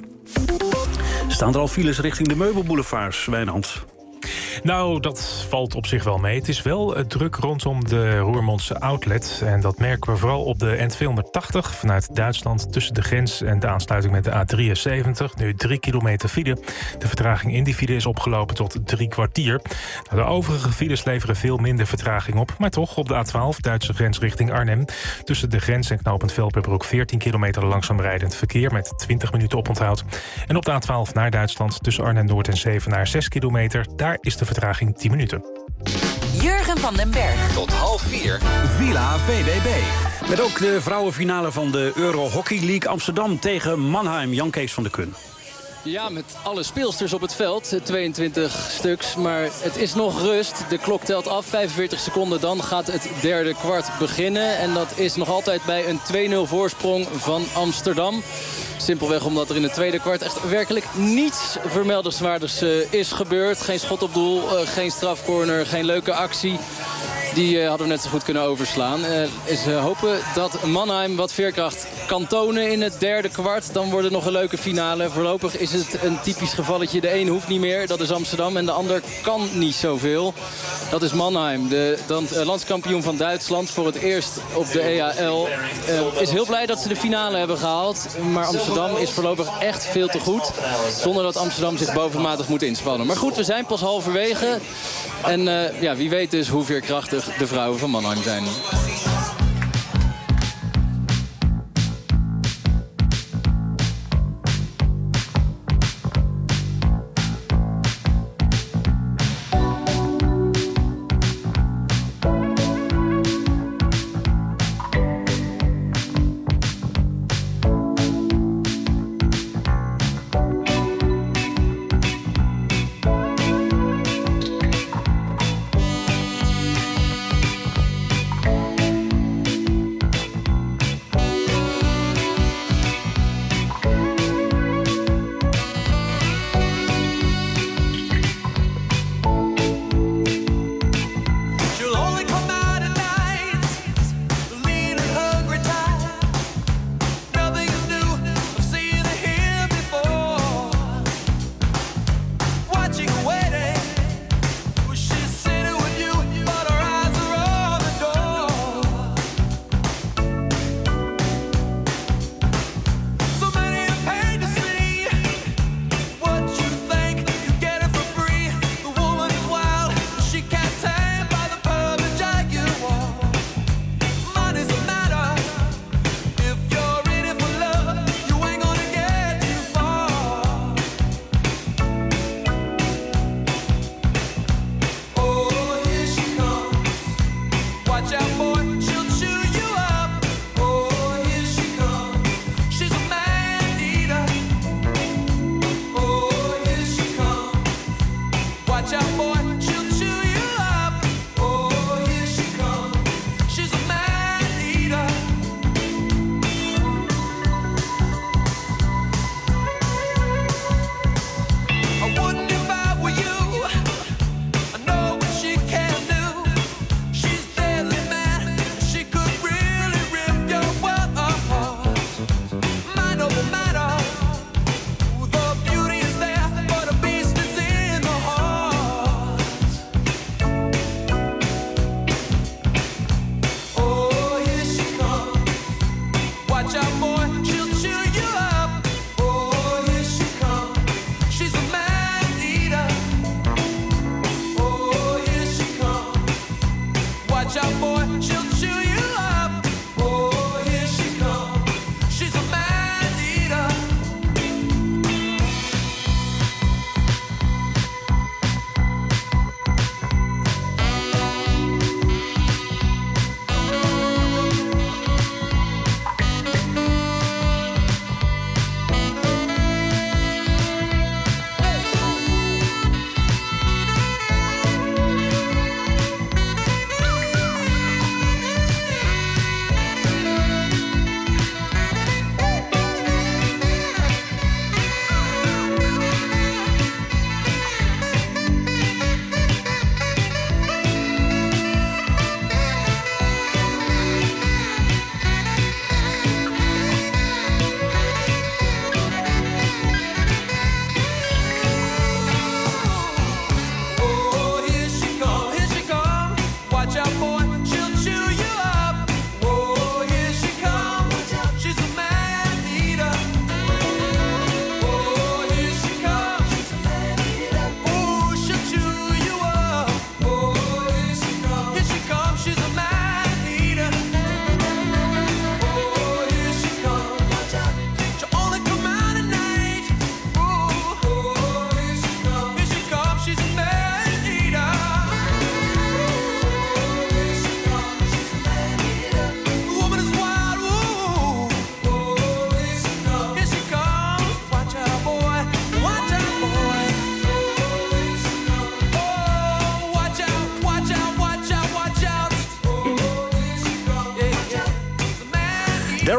Staan er al files richting de meubelboulevards, Wijnand? Nou, dat valt op zich wel mee. Het is wel uh, druk rondom de Roermondse outlet. En dat merken we vooral op de N tweehonderdtachtig vanuit Duitsland tussen de grens en de aansluiting met de A drieënzeventig. Nu drie kilometer file. De vertraging in die file is opgelopen tot drie kwartier. Nou, de overige files leveren veel minder vertraging op. Maar toch op de A twaalf, Duitse grens richting Arnhem. Tussen de grens en knooppunt Velperbroek veertien kilometer langzaam rijdend verkeer met twintig minuten oponthoud. En op de A twaalf naar Duitsland tussen Arnhem-Noord en Zevenaar zes kilometer. Daar is de vertraging tien minuten. Jurgen van den Berg. Tot half vier, Villa V D B. Met ook de vrouwenfinale van de Euro Hockey League Amsterdam tegen Mannheim. Jan Kees van de Kun. Ja, met alle speelsters op het veld, tweeëntwintig stuks. Maar het is nog rust. De klok telt af, vijfenveertig seconden. Dan gaat het derde kwart beginnen. En dat is nog altijd bij een twee nul voorsprong van Amsterdam. Simpelweg omdat er in het tweede kwart echt werkelijk niets vermeldenswaardigs uh, is gebeurd. Geen schot op doel, uh, geen strafcorner, geen leuke actie. Die uh, hadden we net zo goed kunnen overslaan. Uh, is uh, hopen dat Mannheim wat veerkracht kan tonen in het derde kwart. Dan wordt het nog een leuke finale. Voorlopig is het een typisch gevalletje. De een hoeft niet meer, dat is Amsterdam. En de ander kan niet zoveel. Dat is Mannheim, de dan, uh, landskampioen van Duitsland. Voor het eerst op de E H L. Uh, is heel blij dat ze de finale hebben gehaald. Maar Amsterdam is voorlopig echt veel te goed. Zonder dat Amsterdam zich bovenmatig moet inspannen. Maar goed, we zijn pas halverwege. En uh, ja, wie weet dus hoe veerkrachtig de vrouwen van Mannheim zijn.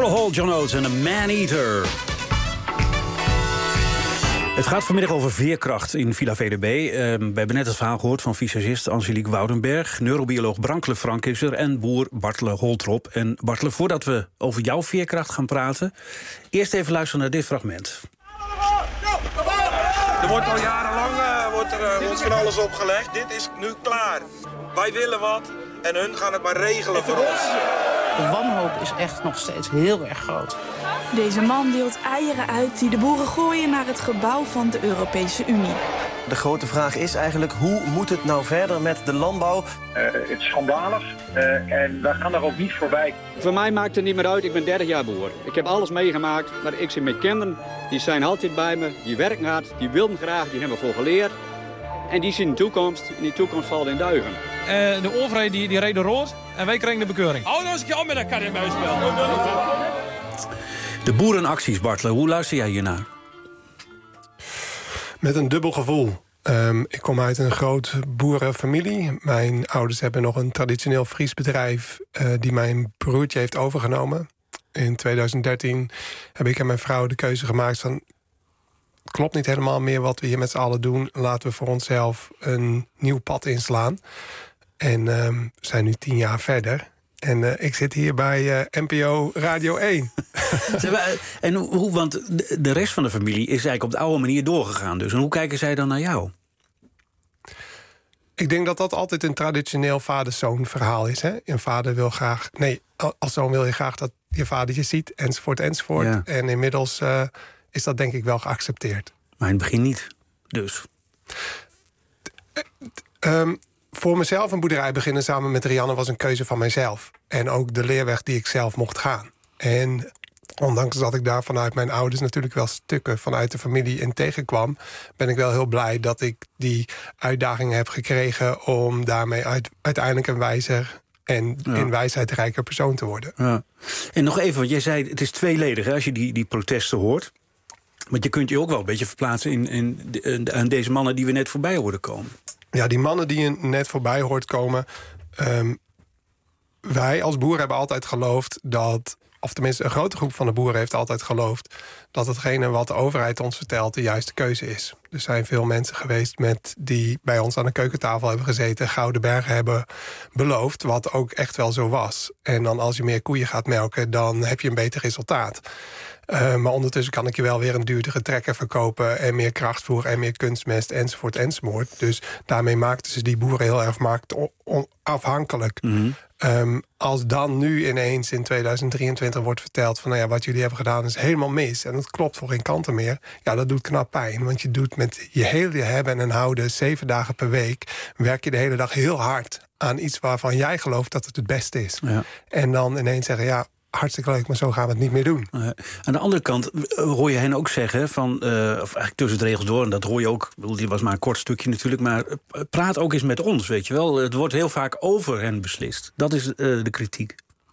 Michael Hall, John Oates en een Man-Eater. Het gaat vanmiddag over veerkracht in Villa V D B. Uh, we hebben net het verhaal gehoord van visagist Angelique Woudenberg, neurobioloog Brankele Frank is er en boer Bartele Holtrop. En Bartele, voordat we over jouw veerkracht gaan praten, eerst even luisteren naar dit fragment. Er wordt al jarenlang uh, wordt er, uh, wordt van alles opgelegd. Dit is nu klaar. Wij willen wat en hun gaan het maar regelen voor ons. De wanhoop is echt nog steeds heel erg groot. Deze man deelt eieren uit die de boeren gooien naar het gebouw van de Europese Unie. De grote vraag is eigenlijk, hoe moet het nou verder met de landbouw? Uh, het is schandalig uh, en we gaan er ook niet voorbij. Voor mij maakt het niet meer uit, ik ben dertig jaar boer. Ik heb alles meegemaakt, maar ik zie mijn kinderen, die zijn altijd bij me, die werken hard, die willen graag, die hebben voor geleerd. En die zien de toekomst, en die toekomst valt in duigen. Uh, de overheid die, die reed rood en wij kregen de bekeuring. Hou nou eens een keer op met dat karrenbuisspel. De boerenacties, Bartele, hoe luister jij hiernaar? Met een dubbel gevoel. Um, ik kom uit een groot boerenfamilie. Mijn ouders hebben nog een traditioneel Fries bedrijf Uh, die mijn broertje heeft overgenomen. In tweeduizend dertien heb ik en mijn vrouw de keuze gemaakt van, het klopt niet helemaal meer wat we hier met z'n allen doen. Laten we voor onszelf een nieuw pad inslaan. En um, we zijn nu tien jaar verder. En uh, ik zit hier bij uh, N P O Radio één. En hoe, want de rest van de familie is eigenlijk op de oude manier doorgegaan. Dus en hoe kijken zij dan naar jou? Ik denk dat dat altijd een traditioneel vader-zoon verhaal is. Hè? Een vader wil graag, nee, als zoon wil je graag dat je vader je ziet, enzovoort, enzovoort. Ja. En inmiddels uh, is dat denk ik wel geaccepteerd. Maar in het begin niet, dus? Um, voor mezelf een boerderij beginnen samen met Rianne was een keuze van mijzelf. En ook de leerweg die ik zelf mocht gaan. En ondanks dat ik daar vanuit mijn ouders natuurlijk wel stukken vanuit de familie in tegenkwam, ben ik wel heel blij dat ik die uitdaging heb gekregen om daarmee uit, uiteindelijk een wijzer en ja. in wijsheid rijker persoon te worden. Ja. En nog even, want jij zei het is tweeledig hè, als je die, die protesten hoort. Want je kunt je ook wel een beetje verplaatsen in, in, in, in deze mannen die we net voorbij hoorden komen. Ja, die mannen die je net voorbij hoort komen. Um, wij als boeren hebben altijd geloofd dat, of tenminste een grote groep van de boeren heeft altijd geloofd dat hetgene wat de overheid ons vertelt de juiste keuze is. Er zijn veel mensen geweest met die bij ons aan de keukentafel hebben gezeten, Gouden Bergen hebben beloofd, wat ook echt wel zo was. En dan als je meer koeien gaat melken, dan heb je een beter resultaat. Uh, maar ondertussen kan ik je wel weer een duurdere trekker verkopen en meer krachtvoer en meer kunstmest enzovoort enzovoort. Dus daarmee maakten ze die boeren heel erg marktafhankelijk. Mm-hmm. Um, als dan nu ineens in tweeduizend drieëntwintig wordt verteld van nou ja, wat jullie hebben gedaan is helemaal mis en dat klopt voor geen kanten meer. Ja, dat doet knap pijn, want je doet met je hele hebben en houden zeven dagen per week werk je de hele dag heel hard aan iets waarvan jij gelooft dat het het beste is. Ja. En dan ineens zeggen ja, hartstikke leuk, maar zo gaan we het niet meer doen. Uh, aan de andere kant hoor je hen ook zeggen van, uh, of eigenlijk tussen de regels door, en dat hoor je ook, dit was maar een kort stukje natuurlijk, maar uh, praat ook eens met ons, weet je wel. Het wordt heel vaak over hen beslist. Dat is uh, de kritiek.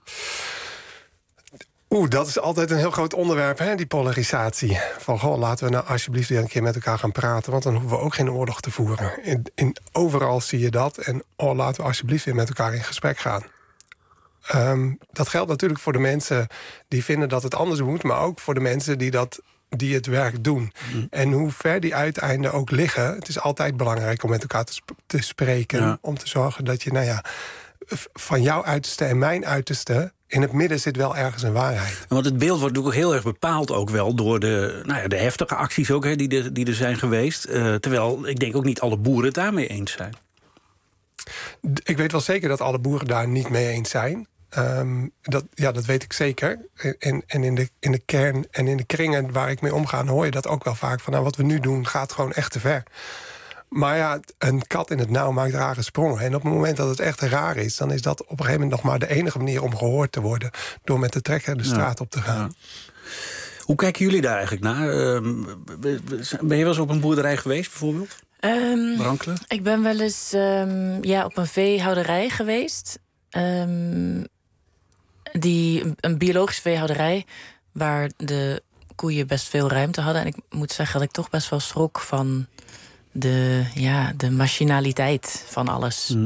Oeh, dat is altijd een heel groot onderwerp, hè, die polarisatie. Van, goh, laten we nou alsjeblieft weer een keer met elkaar gaan praten, want dan hoeven we ook geen oorlog te voeren. In, in, overal zie je dat en oh, laten we alsjeblieft weer met elkaar in gesprek gaan. Um, dat geldt natuurlijk voor de mensen die vinden dat het anders moet, maar ook voor de mensen die, dat, die het werk doen. Mm. En hoe ver die uiteinden ook liggen, het is altijd belangrijk om met elkaar te, sp- te spreken. Ja. Om te zorgen dat je, nou ja, van jouw uiterste en mijn uiterste, in het midden zit wel ergens een waarheid. Want het beeld wordt natuurlijk heel erg bepaald ook wel door de, nou ja, de heftige acties ook, hè, die, de, die er zijn geweest. Uh, terwijl ik denk ook niet alle boeren het daarmee eens zijn. Ik weet wel zeker dat alle boeren daar niet mee eens zijn. Um, dat, ja, dat weet ik zeker. En, en in, de, in de kern en in de kringen waar ik mee omga, hoor je dat ook wel vaak. Van nou, wat we nu doen gaat gewoon echt te ver. Maar ja, een kat in het nauw maakt rare sprongen. En op het moment dat het echt raar is, dan is dat op een gegeven moment nog maar de enige manier om gehoord te worden. Door met de trekker de straat ja. op te gaan. Ja. Hoe kijken jullie daar eigenlijk naar? Um, ben je wel eens op een boerderij geweest bijvoorbeeld? Um, Brankelen? Ik ben wel eens um, ja, op een veehouderij geweest. Um, die, een biologische veehouderij waar de koeien best veel ruimte hadden. En ik moet zeggen dat ik toch best wel schrok van de, ja, de machinaliteit van alles. Mm.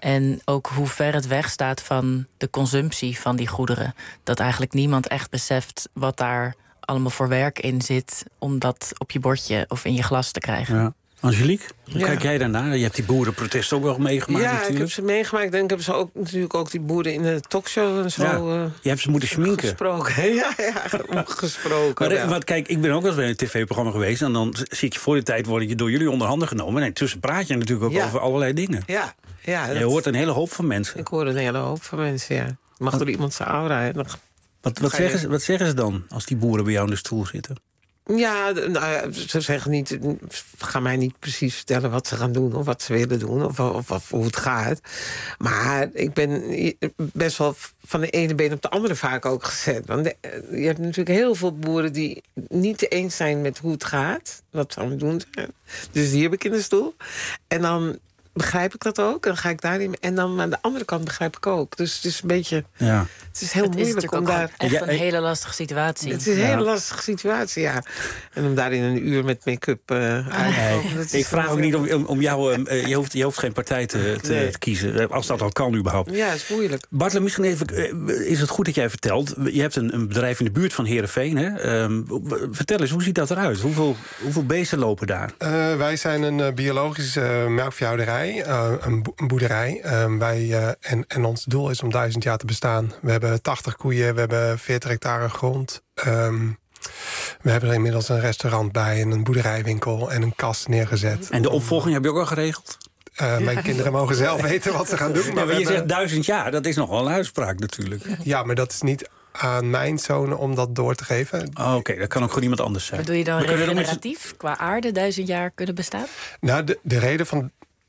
En ook hoe ver het weg staat van de consumptie van die goederen. Dat eigenlijk niemand echt beseft wat daar allemaal voor werk in zit om dat op je bordje of in je glas te krijgen. Ja. Angelique, hoe Ja. kijk jij daarnaar? Je hebt die boerenprotesten ook wel meegemaakt Ja, natuurlijk. ik heb ze meegemaakt. En ik heb ze ook natuurlijk ook die boeren in de talkshow en zo. Ja, eh, je hebt ze moeten schminken. gesproken. Ja, ja, gesproken. Maar, ja. want kijk, ik ben ook wel eens bij een tv-programma geweest en dan zit je voor de tijd, word je door jullie onder handen genomen. En intussen praat je natuurlijk ook Ja. over allerlei dingen. Ja, ja. Je dat- hoort een hele hoop van mensen. Ik hoor een hele hoop van mensen, ja. Je mag door iemand zijn aura. Hè. Dan Wat, wat, ga je- zeggen ze, wat zeggen ze dan als die boeren bij jou in de stoel zitten? Ja, d- nou ja, ze zeggen niet, gaan mij niet precies vertellen wat ze gaan doen of wat ze willen doen of, of, of hoe het gaat. Maar ik ben best wel van de ene been op de andere vaak ook gezet. Want de- je hebt natuurlijk heel veel boeren die niet eens zijn met hoe het gaat, wat ze aan het doen zijn. Dus die heb ik in de stoel. En dan begrijp ik dat ook. En dan ga ik daarin. En dan aan de andere kant begrijp ik ook. Dus het is een beetje. Ja. Het is heel Het is moeilijk natuurlijk om ook daar. echt een hele lastige situatie. Het is een Ja. hele lastige situatie, ja. En om daar in een uur met make-up uh, uit te komen. dat is Ik vraag ook niet om, om, om jou, uh, je, hoeft, je hoeft geen partij te, te, Nee. te kiezen, als dat al kan überhaupt. Ja, het is moeilijk. Bartle, misschien even, uh, is het goed dat jij vertelt, je hebt een, een bedrijf in de buurt van Heerenveen. Hè? Um, vertel eens, hoe ziet dat eruit? Hoeveel, hoeveel beesten lopen daar? Uh, wij zijn een uh, biologische uh, melkveehouderij, uh, een, bo een boerderij. Uh, wij, uh, en, en ons doel is om duizend jaar te bestaan. We hebben tachtig koeien, we hebben veertig hectare grond. Um, we hebben er inmiddels een restaurant bij en een boerderijwinkel en een kast neergezet. En de opvolging heb je ook al geregeld? Uh, mijn kinderen mogen zelf weten wat ze gaan doen. Maar, ja, maar je hebben... zegt duizend jaar, dat is nog wel een uitspraak natuurlijk. Ja, maar dat is niet aan mijn zonen om dat door te geven. Oh, Oké, okay, dat kan ook gewoon iemand anders zijn. Bedoel je dan regeneratief qua aarde duizend jaar kunnen bestaan? Nou, de, de reden van...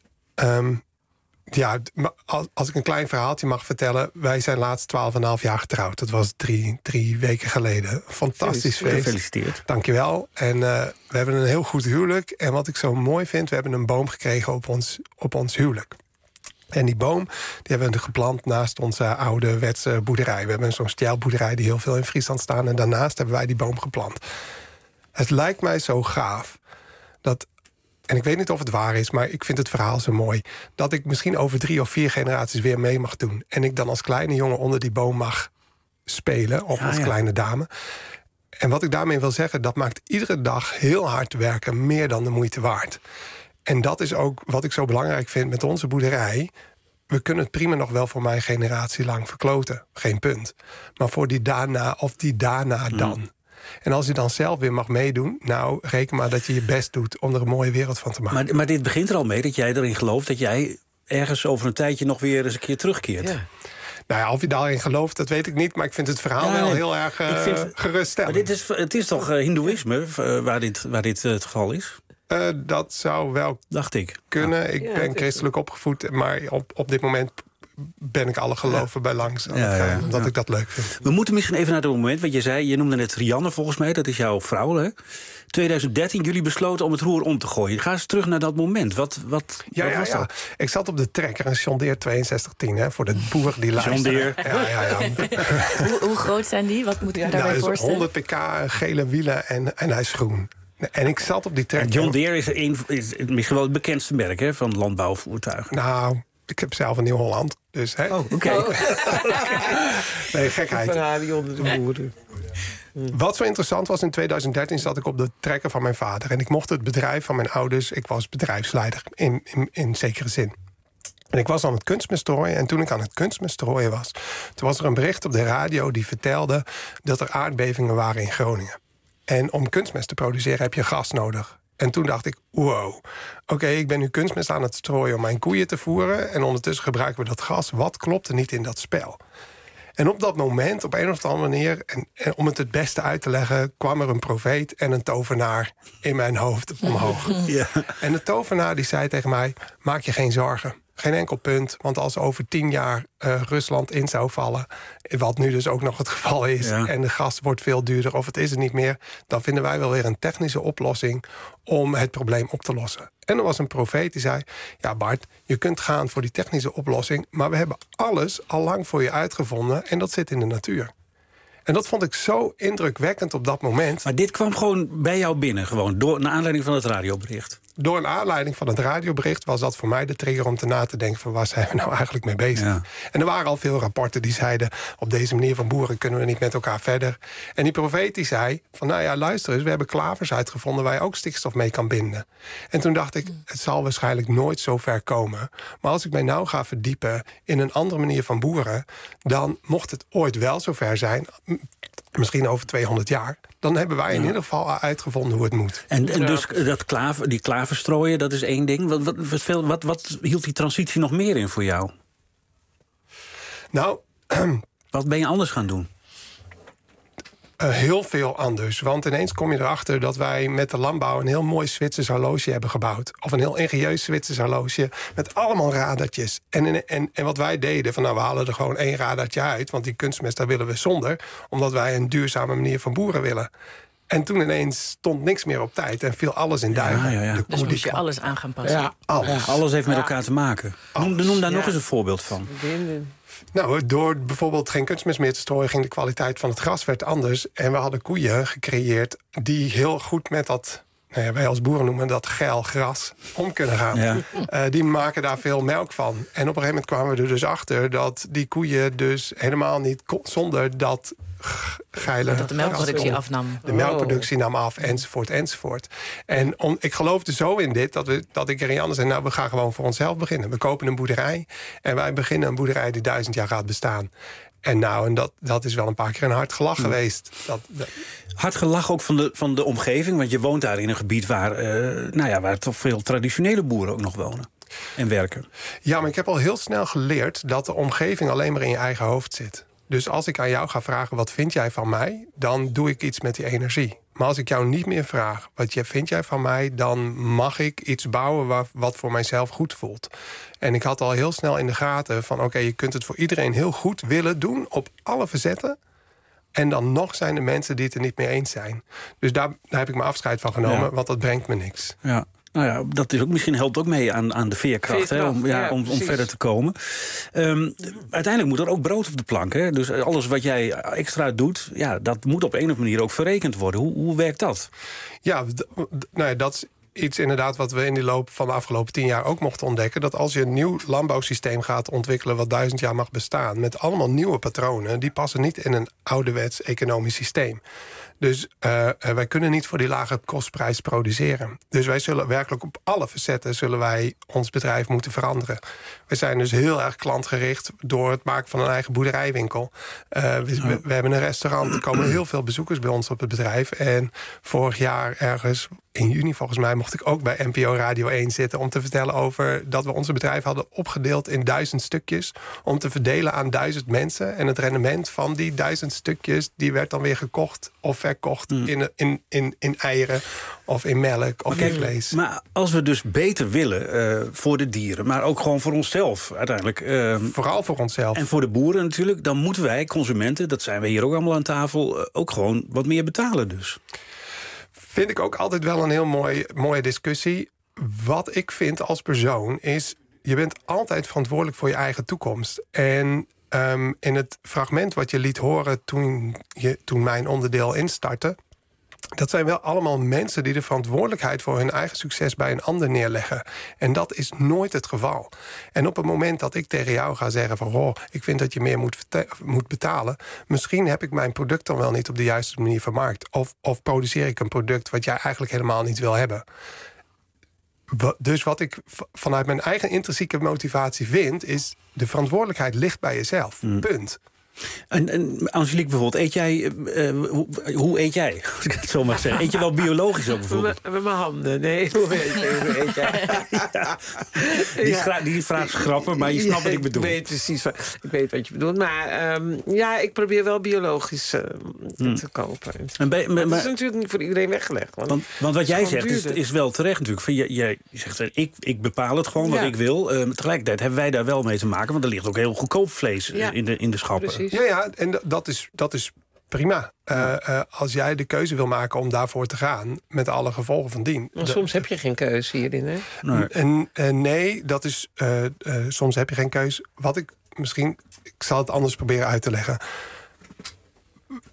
Um, ja, als, als ik een klein verhaaltje mag vertellen. Wij zijn laatst twaalf en een half jaar getrouwd. Dat was drie, drie weken geleden. Fantastisch feest. Gefeliciteerd. Dankjewel. En uh, we hebben een heel goed huwelijk. En wat ik zo mooi vind, we hebben een boom gekregen op ons, op ons huwelijk. En die boom die hebben we geplant naast onze oude wetse boerderij. We hebben zo'n stijlboerderij die heel veel in Friesland staan. En daarnaast hebben wij die boom geplant. Het lijkt mij zo gaaf dat... En ik weet niet of het waar is, maar ik vind het verhaal zo mooi. Dat ik misschien over drie of vier generaties weer mee mag doen. En ik dan als kleine jongen onder die boom mag spelen. Of ja, als ja. kleine dame. En wat ik daarmee wil zeggen, dat maakt iedere dag heel hard werken meer dan de moeite waard. En dat is ook wat ik zo belangrijk vind met onze boerderij. We kunnen het prima nog wel voor mijn generatie lang verkloten. Geen punt. Maar voor die daarna of die daarna dan. Hmm. En als je dan zelf weer mag meedoen... nou, reken maar dat je je best doet om er een mooie wereld van te maken. Maar, maar dit begint er al mee dat jij erin gelooft... dat jij ergens over een tijdje nog weer eens een keer terugkeert. Ja. Nou ja, of je daarin gelooft, dat weet ik niet. Maar ik vind het verhaal ja, wel nee, heel erg uh, vind, geruststellend. Maar dit is, het is toch uh, hindoeïsme uh, waar dit, waar dit uh, het geval is? Uh, dat zou wel Dacht ik. kunnen. Ja. Ik Ja, ben christelijk opgevoed, maar op, op dit moment... ben ik alle geloven ja. bij langs aan ja, het gaan, omdat ja. ik dat leuk vind. We moeten misschien even naar het moment, want je zei... je noemde net Rianne volgens mij, dat is jouw vrouw, hè? twintig dertien, jullie besloten om het roer om te gooien. Ga eens terug naar dat moment. Wat, wat, ja, wat ja, was ja. dat? Ik zat op de trekker, een John Deere tweeënzestig tien, hè, voor de boer die luistert. John Deere. Ja, ja, ja. hoe, hoe groot zijn die? Wat moet ik me daarbij nou, voorstellen? honderd pk, gele wielen en, en hij is groen. En ik zat op die trekker. En John Deere is, een, is misschien wel het bekendste merk, hè, van landbouwvoertuigen. Nou... Ik heb zelf een Nieuw-Holland, dus... Hè? Oh, oké. Okay. Oh. Nee, gekheid. Ferrari onder de boeren. Wat zo interessant was, in twintig dertien zat ik op de trekker van mijn vader. En ik mocht het bedrijf van mijn ouders... Ik was bedrijfsleider, in, in, in zekere zin. En ik was aan het kunstmest strooien. En toen ik aan het kunstmest strooien was... toen was er een bericht op de radio die vertelde... dat er aardbevingen waren in Groningen. En om kunstmest te produceren heb je gas nodig. En toen dacht ik, wow, oké, okay, ik ben nu kunstmest aan het strooien om mijn koeien te voeren... en ondertussen gebruiken we dat gas. Wat klopt er niet in dat spel? En op dat moment, op een of andere manier... En, en om het het beste uit te leggen... kwam er een profeet en een tovenaar in mijn hoofd omhoog. Ja. En de tovenaar die zei tegen mij, maak je geen zorgen. Geen enkel punt, want als over tien jaar uh, Rusland in zou vallen... wat nu dus ook nog het geval is... Ja. en de gas wordt veel duurder of het is er niet meer... dan vinden wij wel weer een technische oplossing om het probleem op te lossen. En er was een profeet die zei... ja Bart, je kunt gaan voor die technische oplossing... maar we hebben alles al lang voor je uitgevonden... en dat zit in de natuur. En dat vond ik zo indrukwekkend op dat moment. Maar dit kwam gewoon bij jou binnen, gewoon door, naar aanleiding van het radiobericht? door een aanleiding van het radiobericht was dat voor mij de trigger om te na te denken van waar zijn we nou eigenlijk mee bezig. Ja. En er waren al veel rapporten die zeiden op deze manier van boeren kunnen we niet met elkaar verder. En die profeet die zei van nou ja, luister eens, we hebben klavers uitgevonden waar je ook stikstof mee kan binden. En toen dacht ik, het zal waarschijnlijk nooit zo ver komen. Maar als ik mij nou ga verdiepen in een andere manier van boeren, dan mocht het ooit wel zover zijn, misschien over tweehonderd jaar, dan hebben wij in ja. ieder geval uitgevonden hoe het moet. En, en dus dat klaver, die klaverstrooien, dat is één ding. Wat, wat, wat, veel, wat, wat hield die transitie nog meer in voor jou? Nou, wat ben je anders gaan doen? Uh, heel veel anders. Want ineens kom je erachter dat wij met de landbouw een heel mooi Zwitsers horloge hebben gebouwd. Of een heel ingenieus Zwitsers horloge met allemaal radartjes. En, en, en wat wij deden, van nou we halen er gewoon één radartje uit, want die kunstmest daar willen we zonder, omdat wij een duurzame manier van boeren willen. En toen ineens stond niks meer op tijd en viel alles in duigen. Ja, ja, ja. Dus moest je alles aan gaan passen. Ja, alles. Ja, alles heeft met ja. elkaar te maken. Noem, noem daar ja. nog eens een voorbeeld van. Nou, door bijvoorbeeld geen kunstmest meer te strooien, ging de kwaliteit van het gras werd anders. En we hadden koeien gecreëerd die heel goed met dat, nou ja, wij als boeren noemen dat geil gras, om kunnen gaan. Ja. Uh, die maken daar veel melk van. En op een gegeven moment kwamen we er dus achter dat die koeien dus helemaal niet kon, zonder dat geile dat de melkproductie gras, afnam. De melkproductie nam af, enzovoort, enzovoort. En om, ik geloofde zo in dit, dat, we, dat ik er in anders zei, nou, we gaan gewoon voor onszelf beginnen. We kopen een boerderij en wij beginnen een boerderij die duizend jaar gaat bestaan. En nou, en dat, dat is wel een paar keer een hard gelach hm. geweest. Dat, dat... Hard gelach ook van de, van de omgeving, want je woont daar in een gebied waar, uh, nou ja, waar toch veel traditionele boeren ook nog wonen en werken. Ja, maar ik heb al heel snel geleerd dat de omgeving alleen maar in je eigen hoofd zit. Dus als ik aan jou ga vragen, wat vind jij van mij? Dan doe ik iets met die energie. Maar als ik jou niet meer vraag, wat vind jij van mij? Dan mag ik iets bouwen waar, wat voor mijzelf goed voelt. En ik had al heel snel in de gaten van, oké, okay, je kunt het voor iedereen heel goed willen doen op alle verzetten. En dan nog zijn er mensen die het er niet mee eens zijn. Dus daar, daar heb ik mijn afscheid van genomen, ja. want dat brengt me niks. Ja. Nou ja, dat is ook, misschien helpt ook mee aan, aan de veerkracht, veerkracht hè, om, ja, ja, om, om verder te komen. Um, uiteindelijk moet er ook brood op de plank. Hè? Dus alles wat jij extra doet, ja, dat moet op een of andere manier ook verrekend worden. Hoe, hoe werkt dat? Ja, d- d- nou ja, dat is iets inderdaad wat we in de loop van de afgelopen tien jaar ook mochten ontdekken. Dat als je een nieuw landbouwsysteem gaat ontwikkelen wat duizend jaar mag bestaan, met allemaal nieuwe patronen, die passen niet in een ouderwets economisch systeem. Dus uh, wij kunnen niet voor die lage kostprijs produceren. Dus wij zullen werkelijk op alle facetten zullen wij ons bedrijf moeten veranderen. We zijn dus heel erg klantgericht door het maken van een eigen boerderijwinkel. Uh, we, we, we hebben een restaurant, er komen heel veel bezoekers bij ons op het bedrijf. En vorig jaar ergens, in juni volgens mij, mocht ik ook bij N P O Radio één zitten om te vertellen over dat we onze bedrijf hadden opgedeeld in duizend stukjes om te verdelen aan duizend mensen. En het rendement van die duizend stukjes, die werd dan weer gekocht of verkocht mm. in, in, in, in eieren of in melk of in vlees. Maar als we dus beter willen uh, voor de dieren, maar ook gewoon voor onszelf uiteindelijk. Uh, Vooral voor onszelf. En voor de boeren natuurlijk, dan moeten wij, consumenten, dat zijn we hier ook allemaal aan tafel, uh, ook gewoon wat meer betalen dus. Vind ik ook altijd wel een heel mooi, mooie discussie. Wat ik vind als persoon is, je bent altijd verantwoordelijk voor je eigen toekomst. En um, in het fragment wat je liet horen toen, je, toen mijn onderdeel instartte, dat zijn wel allemaal mensen die de verantwoordelijkheid voor hun eigen succes bij een ander neerleggen. En dat is nooit het geval. En op het moment dat ik tegen jou ga zeggen van, oh, ik vind dat je meer moet, moet betalen, misschien heb ik mijn product dan wel niet op de juiste manier vermarkt. Of, of produceer ik een product wat jij eigenlijk helemaal niet wil hebben. Dus wat ik vanuit mijn eigen intrinsieke motivatie vind, is de verantwoordelijkheid ligt bij jezelf. Mm. Punt. En, en Angelique bijvoorbeeld, eet jij, uh, hoe, hoe eet jij? Als ik het zo mag zeggen. Eet je wel biologisch ook bijvoorbeeld? Met mijn handen, nee. Hoe eet, hoe eet jij? Ja. Die, ja. die vraag is grappig, maar je snapt wat ik bedoel. Ik weet precies wat, ik weet wat je bedoelt. Maar um, ja, ik probeer wel biologisch uh, hmm. te kopen. En bij, maar, maar, dat is natuurlijk niet voor iedereen weggelegd. Want, want, want wat jij zegt is, is wel terecht natuurlijk. Je, je, je zegt, ik, ik bepaal het gewoon wat ja. ik wil. Uh, tegelijkertijd hebben wij daar wel mee te maken. Want er ligt ook heel goedkoop vlees ja. in, de, in de schappen. Precies. Ja, ja, en dat is, dat is prima. Uh, uh, als jij de keuze wil maken om daarvoor te gaan, met alle gevolgen van dien. Maar soms heb je geen keuze hierin, hè? Nee, en, en nee dat is... Uh, uh, soms heb je geen keuze. Wat ik misschien... Ik zal het anders proberen uit te leggen.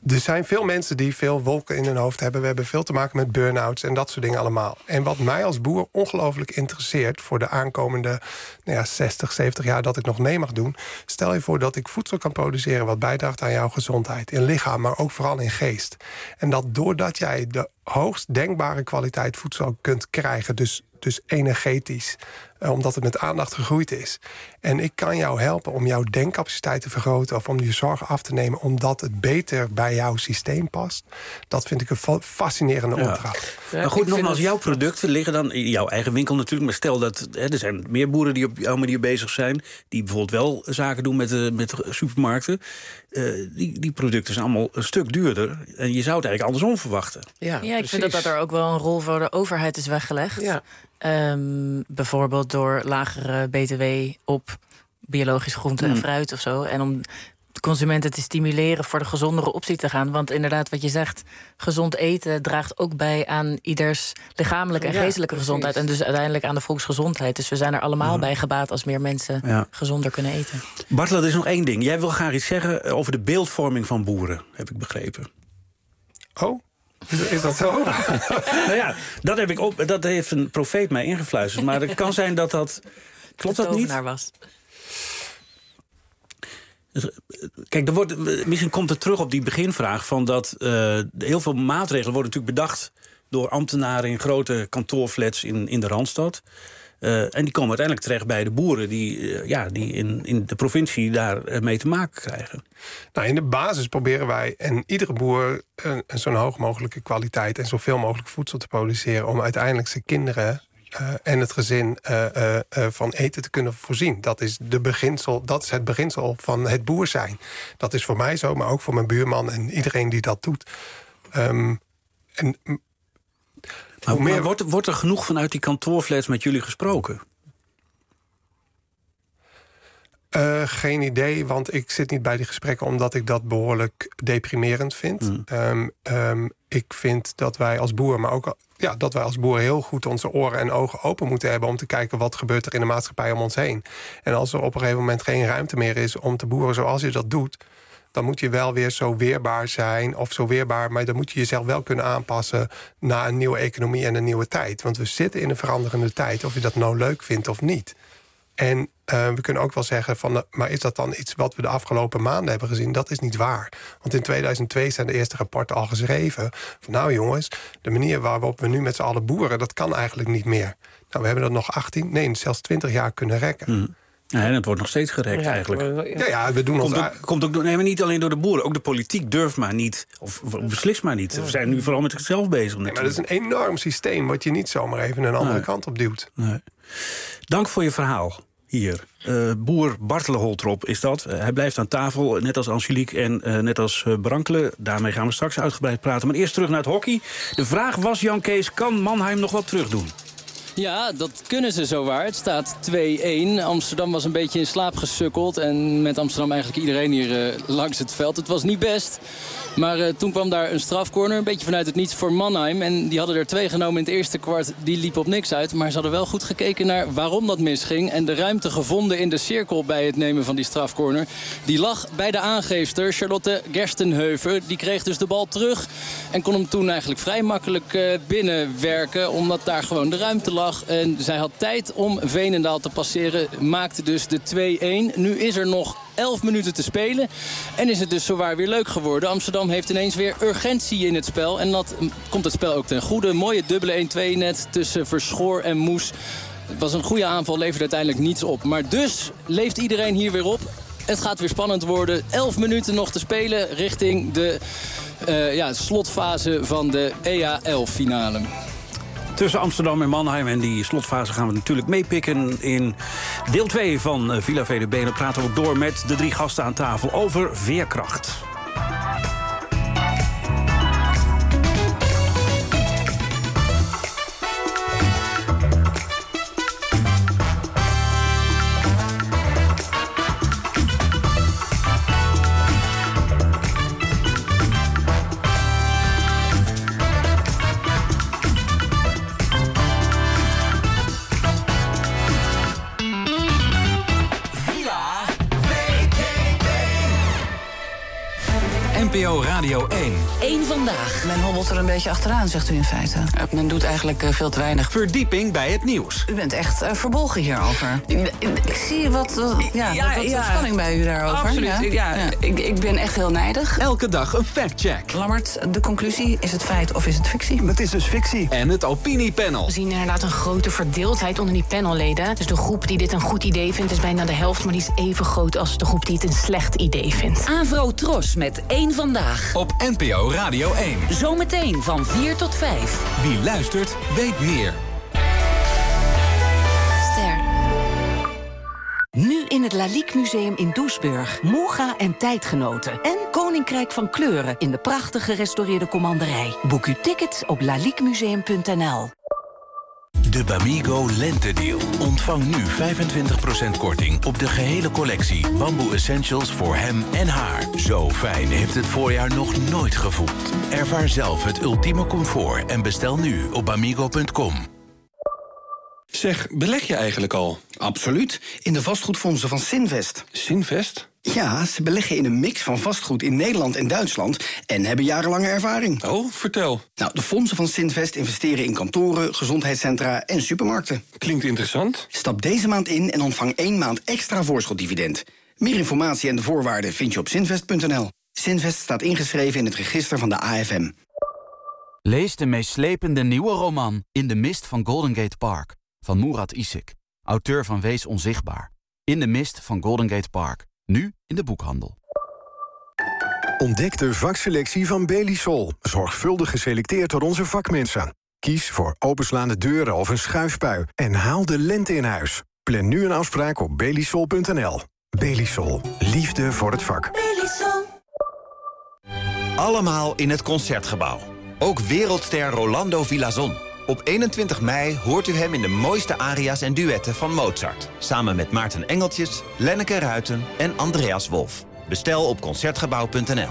er zijn veel mensen die veel wolken in hun hoofd hebben. We hebben veel te maken met burn-outs en dat soort dingen allemaal. En wat mij als boer ongelooflijk interesseert voor de aankomende nou ja, zestig, zeventig jaar dat ik nog mee mag doen. Stel je voor dat ik voedsel kan produceren wat bijdraagt aan jouw gezondheid. In lichaam, maar ook vooral in geest. En dat doordat jij de hoogst denkbare kwaliteit voedsel kunt krijgen, dus, dus energetisch, uh, omdat het met aandacht gegroeid is. En ik kan jou helpen om jouw denkcapaciteit te vergroten of om je zorgen af te nemen, omdat het beter bij jouw systeem past. Dat vind ik een fascinerende Ja. opdracht. Ja, maar goed, nogmaals, jouw producten liggen dan in jouw eigen winkel natuurlijk. Maar stel dat hè, er zijn meer boeren die op jouw manier bezig zijn, die bijvoorbeeld wel zaken doen met de, met de supermarkten. Uh, die, die producten zijn allemaal een stuk duurder. En je zou het eigenlijk andersom verwachten. Ja, Ja, ik vind dat, dat er ook wel een rol voor de overheid is weggelegd. Ja. Um, bijvoorbeeld door lagere B T W op biologisch groente en Hmm. fruit of zo. En om de consumenten te stimuleren voor de gezondere optie te gaan. Want inderdaad, wat je zegt, gezond eten draagt ook bij aan ieders lichamelijke en Ja, geestelijke precies. gezondheid. En dus uiteindelijk aan de volksgezondheid. Dus we zijn er allemaal bij gebaat als meer mensen Ja. gezonder kunnen eten. Bartel, er is nog één ding. Jij wil graag iets zeggen over de beeldvorming van boeren, heb ik begrepen. Oh? Is, is dat zo? Nou ja, dat, heb ik op, dat heeft een profeet mij ingefluisterd. Maar het kan zijn dat dat... Klopt dat niet? Was. Kijk, er wordt, misschien komt het terug op die beginvraag van dat uh, heel veel maatregelen worden natuurlijk bedacht door ambtenaren in grote kantoorflats in, in de Randstad. Uh, en die komen uiteindelijk terecht bij de boeren die, uh, ja, die in, in de provincie daar uh, mee te maken krijgen. Nou, in de basis proberen wij en iedere boer een, een zo'n hoog mogelijke kwaliteit en zoveel mogelijk voedsel te produceren om uiteindelijk zijn kinderen Uh, en het gezin uh, uh, uh, van eten te kunnen voorzien. Dat is, de beginsel, dat is het beginsel van het boer zijn. Dat is voor mij zo, maar ook voor mijn buurman en iedereen die dat doet. Um, en, maar, meer... maar wordt, wordt er genoeg vanuit die kantoorflats met jullie gesproken? Uh, geen idee, want ik zit niet bij die gesprekken omdat ik dat behoorlijk deprimerend vind. Mm. Um, um, ik vind dat wij als boer, maar ook ja, dat wij als boer heel goed onze oren en ogen open moeten hebben om te kijken wat gebeurt er in de maatschappij om ons heen. En als er op een gegeven moment geen ruimte meer is om te boeren zoals je dat doet, dan moet je wel weer zo weerbaar zijn, of zo weerbaar, maar dan moet je jezelf wel kunnen aanpassen naar een nieuwe economie en een nieuwe tijd. Want we zitten in een veranderende tijd, of je dat nou leuk vindt of niet. En uh, we kunnen ook wel zeggen van, uh, maar is dat dan iets wat we de afgelopen maanden hebben gezien? Dat is niet waar. Want in tweeduizend twee zijn de eerste rapporten al geschreven van, nou jongens, de manier waarop we nu met z'n allen boeren, dat kan eigenlijk niet meer. Nou, we hebben dat nog achttien, nee, zelfs twintig jaar kunnen rekken. Mm. Ja, en het wordt nog steeds gerekt, ja, eigenlijk. Ja, ja, we doen komt ons... Ook, komt ook, nee, maar niet alleen door de boeren. Ook de politiek durft maar niet, of beslist maar niet. We zijn nu vooral met zichzelf bezig. Nee, maar dat is een enorm systeem wat je niet zomaar even een andere nee. kant op duwt. Nee. Dank voor je verhaal hier. Uh, boer Bartele Holtrop is dat. Uh, hij blijft aan tafel, net als Angelique en uh, net als uh, Brankelen. Daarmee gaan we straks uitgebreid praten. Maar eerst terug naar het hockey. De vraag was, Jan Kees, kan Mannheim nog wat terug doen? Ja, dat kunnen ze zowaar. Het staat twee-één. Amsterdam was een beetje in slaap gesukkeld. En met Amsterdam eigenlijk iedereen hier uh, langs het veld. Het was niet best. Maar uh, toen kwam daar een strafcorner. Een beetje vanuit het niets voor Mannheim. En die hadden er twee genomen in het eerste kwart. Die liep op niks uit. Maar ze hadden wel goed gekeken naar waarom dat misging. En de ruimte gevonden in de cirkel bij het nemen van die strafcorner. Die lag bij de aangeefster, Charlotte Gerstenheuvel. Die kreeg dus de bal terug. En kon hem toen eigenlijk vrij makkelijk uh, binnenwerken. Omdat daar gewoon de ruimte lag. En zij had tijd om Veenendaal te passeren. Maakte dus de twee-één. Nu is er nog elf minuten te spelen. En is het dus zowaar weer leuk geworden. Amsterdam heeft ineens weer urgentie in het spel. En dat komt het spel ook ten goede. Mooie dubbele één-twee net tussen Verschoor en Moes. Het was een goede aanval, leverde uiteindelijk niets op. Maar dus leeft iedereen hier weer op. Het gaat weer spannend worden. elf minuten nog te spelen richting de uh, ja, slotfase van de E A elf-finale. Tussen Amsterdam en Mannheim en die slotfase gaan we natuurlijk meepikken in deel twee van Villa V D B. En dan praten we ook door met de drie gasten aan tafel over veerkracht. O Radio één. Eén vandaag. Men hobbelt er een beetje achteraan, zegt u in feite. Men doet eigenlijk uh, veel te weinig. Verdieping bij het nieuws. U bent echt uh, verbolgen hierover. Ik, ik zie wat, uh, ja, ja, wat, wat ja. spanning bij u daarover. Absoluut. Ja, ja, ja. Ik, ik ben echt heel nijdig. Elke dag een factcheck. Lammert, de conclusie, is het feit of is het fictie? Het is dus fictie. En het opiniepanel. We zien inderdaad een grote verdeeldheid onder die panelleden. Dus de groep die dit een goed idee vindt is bijna de helft, maar die is even groot als de groep die het een slecht idee vindt. Avro Tros met één vandaag. Op N P O Radio één. Zometeen van vier tot vijf. Wie luistert, weet meer. Ster. Nu in het Lalique Museum in Doesburg. Moga en tijdgenoten. En Koninkrijk van Kleuren in de prachtig gerestaureerde commanderij. Boek uw tickets op laliquemuseum punt n l. De Bamigo Lentedeal. Ontvang nu vijfentwintig procent korting op de gehele collectie bamboe essentials voor hem en haar. Zo fijn heeft het voorjaar nog nooit gevoeld. Ervaar zelf het ultieme comfort en bestel nu op bamigo punt com. Zeg, beleg je eigenlijk al? Absoluut. In de vastgoedfondsen van Sinvest. Sinvest? Ja, ze beleggen in een mix van vastgoed in Nederland en Duitsland en hebben jarenlange ervaring. Oh, vertel. Nou, de fondsen van Sinvest investeren in kantoren, gezondheidscentra en supermarkten. Klinkt interessant. Stap deze maand in en ontvang één maand extra voorschotdividend. Meer informatie en de voorwaarden vind je op sinvest punt n l. Sinvest staat ingeschreven in het register van de A F M. Lees de meeslepende nieuwe roman In de mist van Golden Gate Park van Murat Isik, auteur van Wees onzichtbaar. In de mist van Golden Gate Park. Nu in de boekhandel. Ontdek de vakselectie van Belisol. Zorgvuldig geselecteerd door onze vakmensen. Kies voor openslaande deuren of een schuifpui. En haal de lente in huis. Plan nu een afspraak op belisol punt n l. Belisol. Liefde voor het vak. Belisol. Allemaal in het Concertgebouw. Ook wereldster Rolando Villazon. Op eenentwintig mei hoort u hem in de mooiste aria's en duetten van Mozart. Samen met Maarten Engeltjes, Lenneke Ruiten en Andreas Wolf. Bestel op concertgebouw punt n l.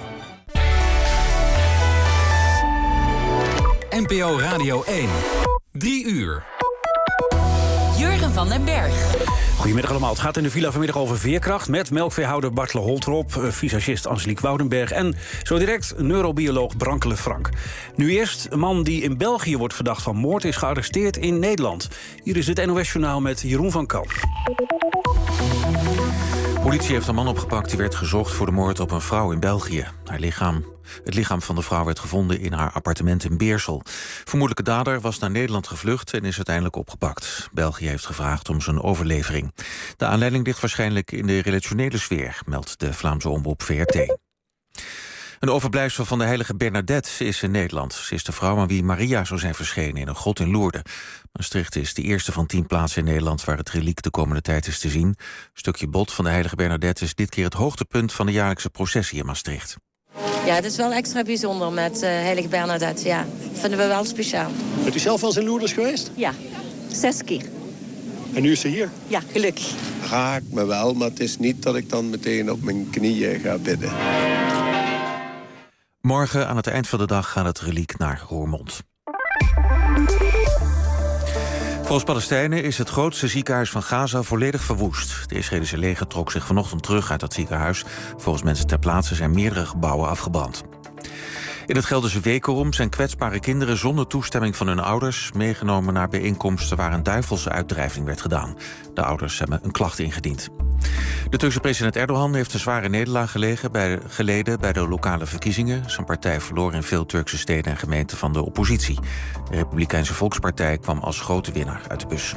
N P O Radio één. Drie uur. Jurgen van den Berg. Goedemiddag allemaal. Het gaat in de villa vanmiddag over veerkracht... met melkveehouder Bartle Holtrop, visagist Angelique Woudenberg... en zo direct neurobioloog Brankele Frank. Nu eerst een man die in België wordt verdacht van moord... is gearresteerd in Nederland. Hier is het N O S-journaal met Jeroen van Kamp. Politie heeft een man opgepakt die werd gezocht voor de moord op een vrouw in België. Haar lichaam, het lichaam van de vrouw werd gevonden in haar appartement in Beersel. Vermoedelijke dader was naar Nederland gevlucht en is uiteindelijk opgepakt. België heeft gevraagd om zijn overlevering. De aanleiding ligt waarschijnlijk in de relationele sfeer, meldt de Vlaamse omroep V R T. Een overblijfsel van de heilige Bernadette is in Nederland. Ze is de vrouw aan wie Maria zou zijn verschenen in een grot in Lourdes. Maastricht is de eerste van tien plaatsen in Nederland waar het reliek de komende tijd is te zien. Een stukje bot van de heilige Bernadette is dit keer het hoogtepunt van de jaarlijkse processie in Maastricht. Ja, het is wel extra bijzonder met uh, heilige Bernadette. Ja, dat vinden we wel speciaal. Bent u zelf wel eens in Lourdes geweest? Ja, zes keer. En nu is ze hier? Ja, gelukkig. Raakt me wel, maar het is niet dat ik dan meteen op mijn knieën ga bidden. Morgen aan het eind van de dag gaat het reliek naar Roermond. Volgens Palestijnen is het grootste ziekenhuis van Gaza volledig verwoest. De Israëlische leger trok zich vanochtend terug uit dat ziekenhuis. Volgens mensen ter plaatse zijn meerdere gebouwen afgebrand. In het Gelderse Wekerom zijn kwetsbare kinderen zonder toestemming van hun ouders meegenomen naar bijeenkomsten waar een duivelse uitdrijving werd gedaan. De ouders hebben een klacht ingediend. De Turkse president Erdogan heeft een zware nederlaag gelegen bij de, geleden bij de lokale verkiezingen. Zijn partij verloor in veel Turkse steden en gemeenten van de oppositie. De Republikeinse Volkspartij kwam als grote winnaar uit de bus.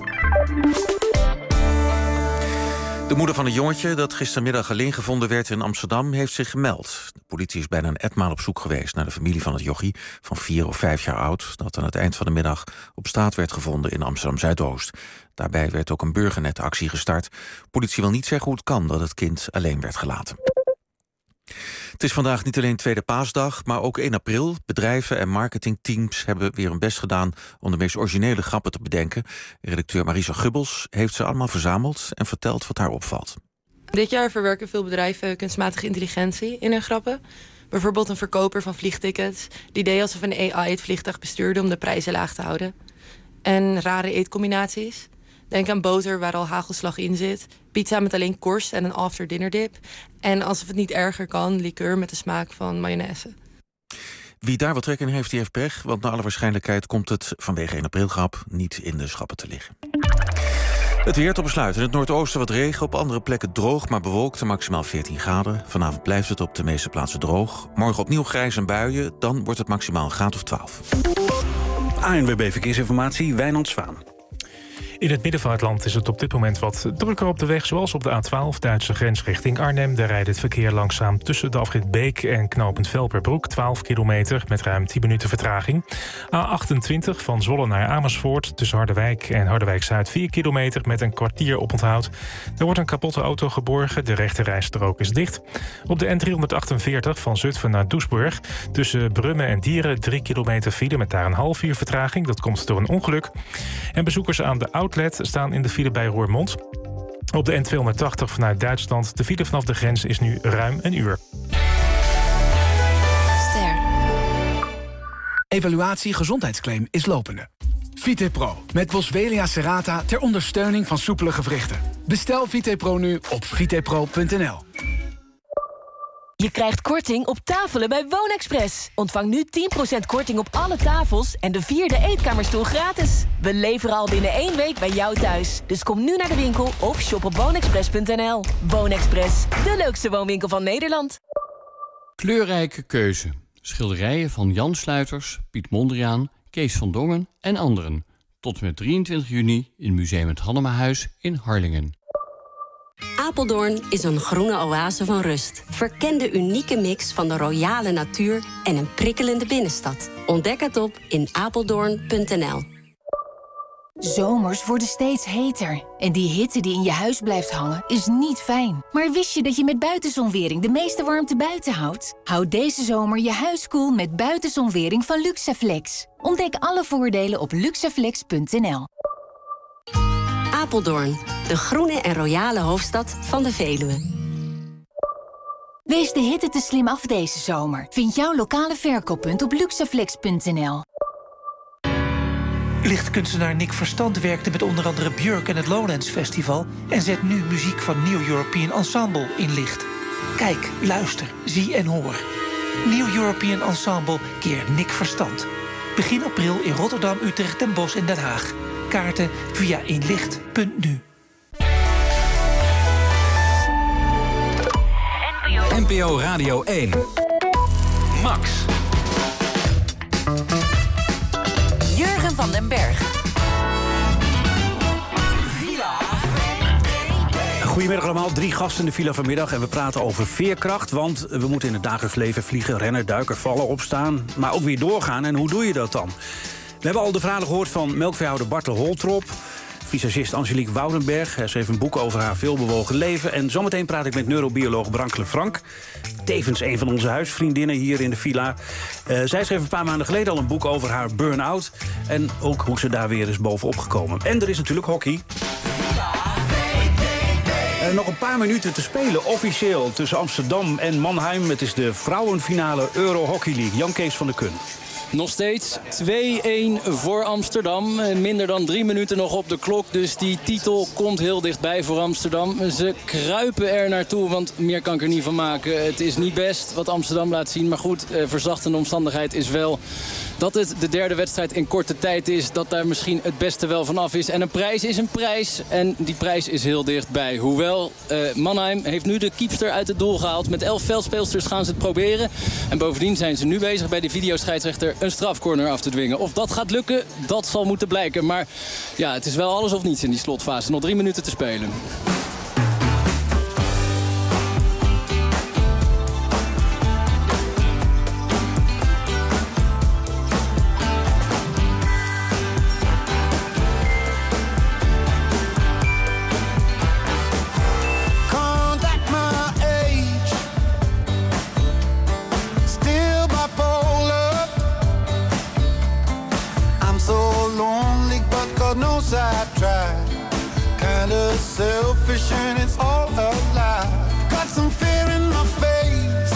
De moeder van een jongetje dat gistermiddag alleen gevonden werd in Amsterdam heeft zich gemeld. De politie is bijna een etmaal op zoek geweest naar de familie van het jochie van vier of vijf jaar oud dat aan het eind van de middag op straat werd gevonden in Amsterdam-Zuidoost. Daarbij werd ook een burgernetactie gestart. Politie wil niet zeggen hoe het kan dat het kind alleen werd gelaten. Het is vandaag niet alleen Tweede Paasdag, maar ook één april. Bedrijven en marketingteams hebben weer hun best gedaan om de meest originele grappen te bedenken. Redacteur Marisa Gubbels heeft ze allemaal verzameld en vertelt wat haar opvalt. Dit jaar verwerken veel bedrijven kunstmatige intelligentie in hun grappen. Bijvoorbeeld een verkoper van vliegtickets die deed alsof een A I het vliegtuig bestuurde om de prijzen laag te houden. En rare eetcombinaties. Denk aan boter waar al hagelslag in zit. Pizza met alleen korst en een after dinner dip. En als het niet erger kan, liqueur met de smaak van mayonaise. Wie daar wat trek in heeft, die heeft pech. Want naar alle waarschijnlijkheid komt het vanwege één april grap niet in de schappen te liggen. Het weer tot besluit. In het noordoosten wat regen, op andere plekken droog, maar bewolkt en maximaal veertien graden. Vanavond blijft het op de meeste plaatsen droog. Morgen opnieuw grijs en buien, dan wordt het maximaal een graad of twaalf. A N W B Verkeersinformatie, Wijnand Zwaan. In het midden van het land is het op dit moment wat drukker op de weg, zoals op de A twaalf, Duitse grens richting Arnhem. Daar rijdt het verkeer langzaam tussen de afrit Beek en knooppunt Velperbroek, twaalf kilometer met ruim tien minuten vertraging. A achtentwintig van Zwolle naar Amersfoort, tussen Harderwijk en Harderwijk-Zuid, vier kilometer met een kwartier oponthoud. Er wordt een kapotte auto geborgen, de rechterrijstrook is dicht. Op de N driehonderdachtenveertig van Zutphen naar Doesburg, tussen Brummen en Dieren, drie kilometer file met daar een half uur vertraging. Dat komt door een ongeluk. En bezoekers aan de Outlet staan in de file bij Roermond. Op de N tweehonderdtachtig vanuit Duitsland. De file vanaf de grens is nu ruim een uur. Ster. Evaluatie gezondheidsclaim is lopende. VitePro met Boswellia serrata ter ondersteuning van soepele gewrichten. Bestel VitePro nu op vitepro punt n l. Je krijgt korting op tafelen bij Woonexpress. Ontvang nu tien procent korting op alle tafels en de vierde eetkamerstoel gratis. We leveren al binnen één week bij jou thuis. Dus kom nu naar de winkel of shop op woonexpress punt n l. Woonexpress, de leukste woonwinkel van Nederland. Kleurrijke keuze. Schilderijen van Jan Sluiters, Piet Mondriaan, Kees van Dongen en anderen. Tot en met drieëntwintig juni in Museum het Hannemahuis in Harlingen. Apeldoorn is een groene oase van rust. Verken de unieke mix van de royale natuur en een prikkelende binnenstad. Ontdek het op in apeldoorn punt n l. Zomers worden steeds heter. En die hitte die in je huis blijft hangen is niet fijn. Maar wist je dat je met buitenzonwering de meeste warmte buiten houdt? Houd deze zomer je huis koel met buitenzonwering van Luxaflex. Ontdek alle voordelen op luxaflex punt n l. Apeldoorn, de groene en royale hoofdstad van de Veluwe. Wees de hitte te slim af deze zomer. Vind jouw lokale verkooppunt op luxaflex punt n l. Lichtkunstenaar Nick Verstand werkte met onder andere Björk en het Lowlands Festival en zet nu muziek van New European Ensemble in licht. Kijk, luister, zie en hoor. New European Ensemble keer Nick Verstand. Begin april in Rotterdam, Utrecht, Den Bosch en Den Haag. Kaarten via inlicht punt nu. N P O Radio één. Max. Jurgen van den Berg. Goedemiddag allemaal, drie gasten in de villa vanmiddag en we praten over veerkracht. Want we moeten in het dagelijks leven vliegen, rennen, duiken, vallen, opstaan. Maar ook weer doorgaan. En hoe doe je dat dan? We hebben al de verhalen gehoord van melkveehouder Bartle Holtrop, visagist Angelique Woudenberg. Hij schreef een boek over haar veelbewogen leven. En zometeen praat ik met neurobioloog Brankele Frank. Tevens een van onze huisvriendinnen hier in de villa. Uh, zij schreef een paar maanden geleden al een boek over haar burn-out. En ook hoe ze daar weer is bovenop gekomen. En er is natuurlijk hockey. Uh, nog een paar minuten te spelen, officieel, tussen Amsterdam en Mannheim. Het is de vrouwenfinale Euro Hockey League. Jan Kees van der Kun. Nog steeds twee-een voor Amsterdam. Minder dan drie minuten nog op de klok. Dus die titel komt heel dichtbij voor Amsterdam. Ze kruipen er naartoe, want meer kan ik er niet van maken. Het is niet best wat Amsterdam laat zien. Maar goed, verzachtende omstandigheid is wel dat het de derde wedstrijd in korte tijd is. Dat daar misschien het beste wel vanaf is. En een prijs is een prijs. En die prijs is heel dichtbij. Hoewel, uh, Mannheim heeft nu de keepster uit het doel gehaald. Met elf veldspeelsters gaan ze het proberen. En bovendien zijn ze nu bezig bij de videoscheidsrechter een strafcorner af te dwingen. Of dat gaat lukken, dat zal moeten blijken. Maar ja, het is wel alles of niets in die slotfase. Nog drie minuten te spelen. Selfish and it's all a lie. Got some fear in my face,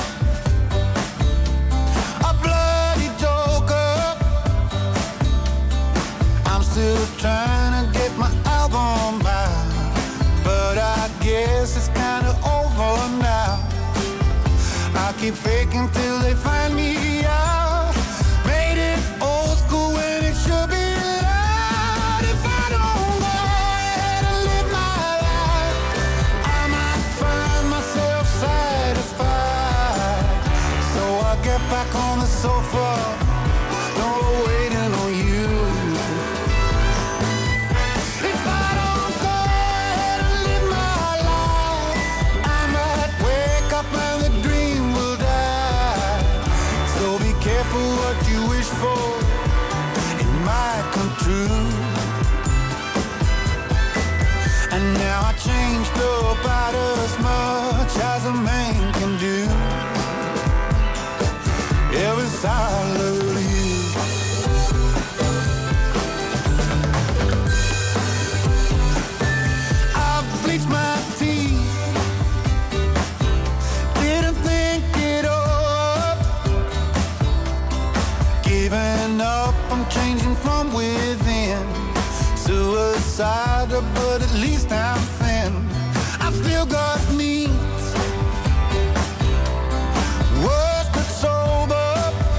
a bloody joker. I'm still trying to get my album keep faking till they find me out. Made it old school when it should be loud. If I don't go ahead and live my life, I might find myself satisfied. So I get back on the sofa, no waiting on you. If I don't go ahead and live my life, I might wake up and the dream will die. So be careful what you wish for, it might come true. And now I changed about as much as a man can do. Ever since I love you. I've bleached my teeth, didn't think it up. Giving up, I'm changing from within. Suicidal, but at least I'm thin. I've still got needs, worse but sober.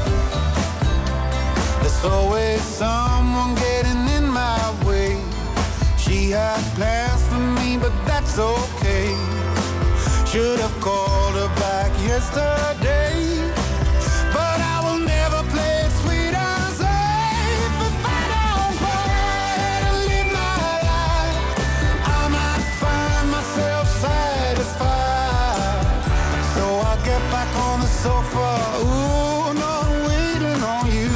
There's always someone getting in my way. She had plans for me, but that's okay. Should have called her back yesterday, but I will never play it sweet and safe. If I don't go ahead and live my life, I might find myself satisfied. So I get back on the sofa, ooh, not waiting on you.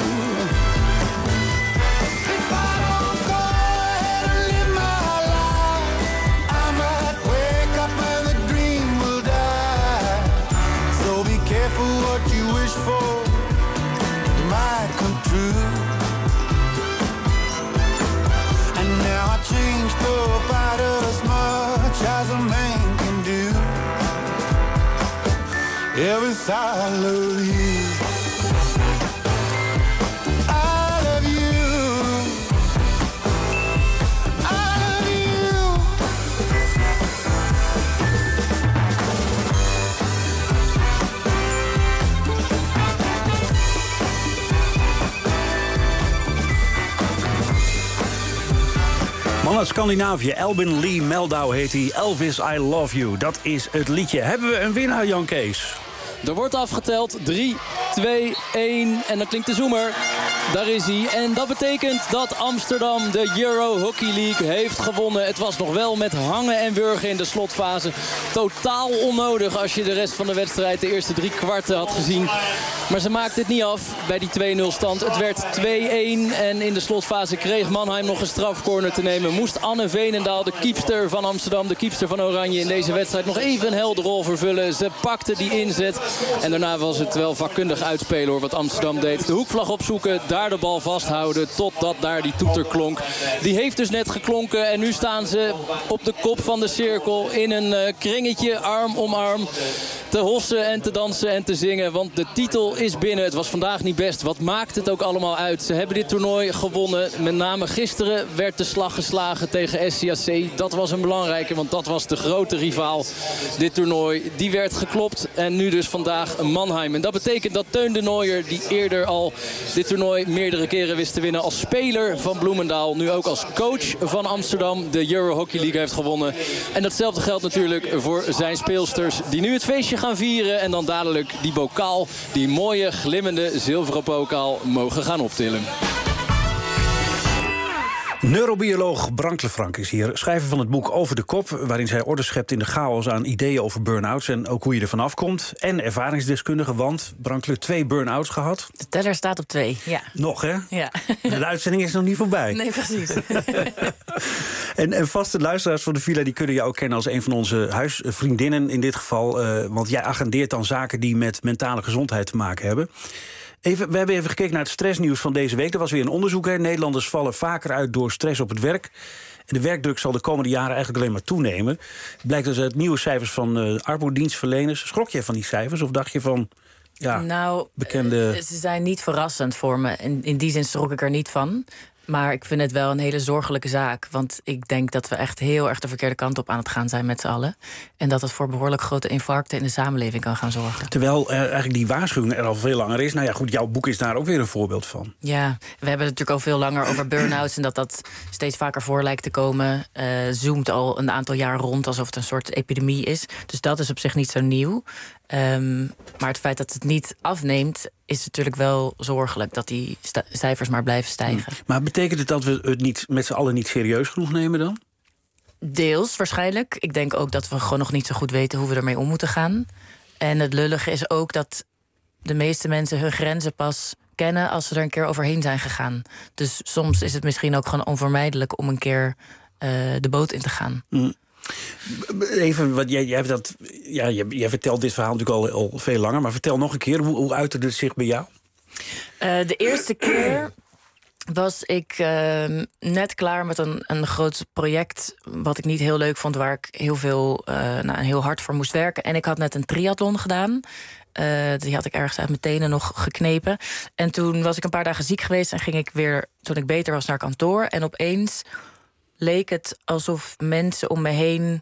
If I don't go ahead and live my life, I might wake up and the dream will die. So be careful what you wish for, it might come true. And now I changed about as much as a man can do. Ever since I love you. I love you. I love you. Man uit Scandinavië, Albin Lee Meldau heet hij. Elvis, I Love You. Dat is het liedje. Hebben we een winnaar, Jan Kees? Er wordt afgeteld. drie, twee, één. En dan klinkt de zoemer. Daar is hij. En dat betekent dat Amsterdam de Euro Hockey League heeft gewonnen. Het was nog wel met hangen en wurgen in de slotfase. Totaal onnodig als je de rest van de wedstrijd, de eerste drie kwarten, had gezien. Maar ze maakte het niet af bij die twee nul stand. Het werd twee-één. En in de slotfase kreeg Mannheim nog een strafcorner te nemen. Moest Anne Veenendaal, de keepster van Amsterdam, de keepster van Oranje, in deze wedstrijd nog even een helderrol vervullen. Ze pakte die inzet. En daarna was het wel vakkundig uitspelen, hoor, wat Amsterdam deed. De hoekvlag opzoeken, daar de bal vasthouden totdat daar die toeter klonk. Die heeft dus net geklonken en nu staan ze op de kop van de cirkel in een uh, kringetje, arm om arm, te hossen en te dansen en te zingen. Want de titel is binnen. Het was vandaag niet best. Wat maakt het ook allemaal uit? Ze hebben dit toernooi gewonnen. Met name gisteren werd de slag geslagen tegen S C A C. Dat was een belangrijke, want dat was de grote rivaal. Dit toernooi, die werd geklopt. En nu dus vandaag Mannheim. En dat betekent dat Teun de Nooijer, die eerder al dit toernooi meerdere keren wist te winnen als speler van Bloemendaal, nu ook als coach van Amsterdam de Euro Hockey League heeft gewonnen. En datzelfde geldt natuurlijk voor zijn speelsters, die nu het feestje gaan vieren en dan dadelijk die bokaal, die mooie glimmende zilveren bokaal, mogen gaan optillen. Neurobioloog Brank Lefrank is hier, schrijver van het boek Over de Kop, waarin zij orde schept in de chaos aan ideeën over burn-outs en ook hoe je er vanaf komt. En ervaringsdeskundige, want Brank heeft twee burn-outs gehad. De teller staat op twee, ja. Nog, hè? Ja. De uitzending is nog niet voorbij. Nee, precies. en, en vaste luisteraars van de Villa, die kunnen jou ook kennen als een van onze huisvriendinnen in dit geval. Uh, want jij agendeert dan zaken die met mentale gezondheid te maken hebben. Even, we hebben even gekeken naar het stressnieuws van deze week. Er was weer een onderzoek. Hè. Nederlanders vallen vaker uit door stress op het werk. En de werkdruk zal de komende jaren eigenlijk alleen maar toenemen. Het blijkt dus uit nieuwe cijfers van uh, arbodienstverleners. Schrok je van die cijfers of dacht je van... Ja, nou, bekende... ze zijn niet verrassend voor me. In, in die zin schrok ik er niet van. Maar ik vind het wel een hele zorgelijke zaak. Want ik denk dat we echt heel erg de verkeerde kant op aan het gaan zijn met z'n allen. En dat het voor behoorlijk grote infarcten in de samenleving kan gaan zorgen. Terwijl uh, eigenlijk die waarschuwing er al veel langer is. Nou ja, goed, jouw boek is daar ook weer een voorbeeld van. Ja, we hebben het natuurlijk al veel langer over burn-outs en dat dat steeds vaker voor lijkt te komen. Uh, zoomt al een aantal jaar rond alsof het een soort epidemie is. Dus dat is op zich niet zo nieuw. Um, maar het feit dat het niet afneemt is natuurlijk wel zorgelijk, dat die st- cijfers maar blijven stijgen. Hmm. Maar betekent het dat we het niet met z'n allen niet serieus genoeg nemen dan? Deels waarschijnlijk. Ik denk ook dat we gewoon nog niet zo goed weten hoe we ermee om moeten gaan. En het lullige is ook dat de meeste mensen hun grenzen pas kennen als ze er een keer overheen zijn gegaan. Dus soms is het misschien ook gewoon onvermijdelijk om een keer uh, de boot in te gaan. Hmm. Even, wat jij, jij, hebt dat, ja, jij, jij vertelt dit verhaal natuurlijk al, al veel langer, maar vertel nog een keer, hoe, hoe uitte het zich bij jou? Uh, de eerste keer was ik uh, net klaar met een, een groot project wat ik niet heel leuk vond, waar ik heel veel, uh, nou, heel hard voor moest werken. En ik had net een triathlon gedaan. Uh, die had ik ergens uit mijn tenen nog geknepen. En toen was ik een paar dagen ziek geweest en ging ik weer, toen ik beter was, naar kantoor. En opeens leek het alsof mensen om me heen...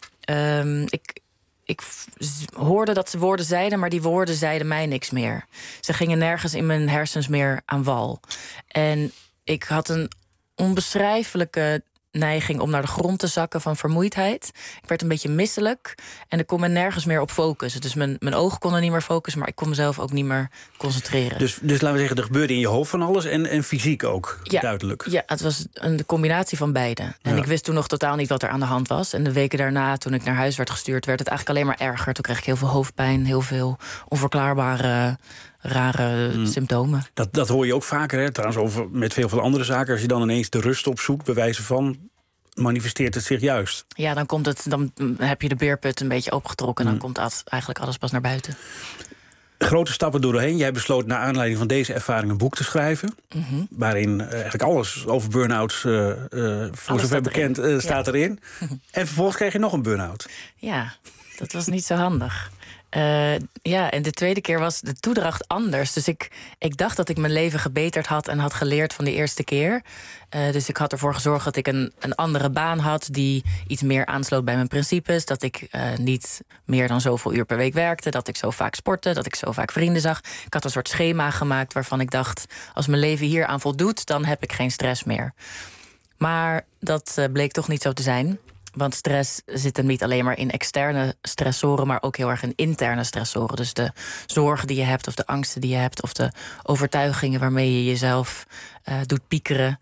Um, ik, ik hoorde dat ze woorden zeiden, maar die woorden zeiden mij niks meer. Ze gingen nergens in mijn hersens meer aan wal. En ik had een onbeschrijfelijke neiging om naar de grond te zakken van vermoeidheid. Ik werd een beetje misselijk en ik kon me nergens meer op focussen. Dus mijn, mijn ogen konden niet meer focussen, maar ik kon mezelf ook niet meer concentreren. Dus, dus laten we zeggen, er gebeurde in je hoofd van alles en, en fysiek ook, ja, duidelijk. Ja, het was een combinatie van beide. En ja. ik wist toen nog totaal niet wat er aan de hand was. En de weken daarna, toen ik naar huis werd gestuurd, werd het eigenlijk alleen maar erger. Toen kreeg ik heel veel hoofdpijn, heel veel onverklaarbare, rare hmm. symptomen. Dat, dat hoor je ook vaker, hè? Trouwens, over met veel veel andere zaken. Als je dan ineens de rust opzoekt, bij wijze van, manifesteert het zich juist. Ja, dan komt het, dan heb je de beerput een beetje opengetrokken en hmm. dan komt eigenlijk alles pas naar buiten. Grote stappen doorheen. Jij besloot naar aanleiding van deze ervaring een boek te schrijven. Mm-hmm. Waarin eigenlijk alles over burn-outs, uh, uh, voor alles zover bekend, uh, staat ja. erin. En vervolgens kreeg je nog een burn-out. Ja, dat was niet zo handig. Uh, ja, en de tweede keer was de toedracht anders. Dus ik, ik dacht dat ik mijn leven gebeterd had en had geleerd van de eerste keer. Uh, dus ik had ervoor gezorgd dat ik een, een andere baan had die iets meer aansloot bij mijn principes. Dat ik uh, niet meer dan zoveel uur per week werkte. Dat ik zo vaak sportte, dat ik zo vaak vrienden zag. Ik had een soort schema gemaakt waarvan ik dacht, als mijn leven hier aan voldoet, dan heb ik geen stress meer. Maar dat uh, bleek toch niet zo te zijn. Want stress zit hem niet alleen maar in externe stressoren, maar ook heel erg in interne stressoren. Dus de zorgen die je hebt, of de angsten die je hebt, of de overtuigingen waarmee je jezelf uh, doet piekeren.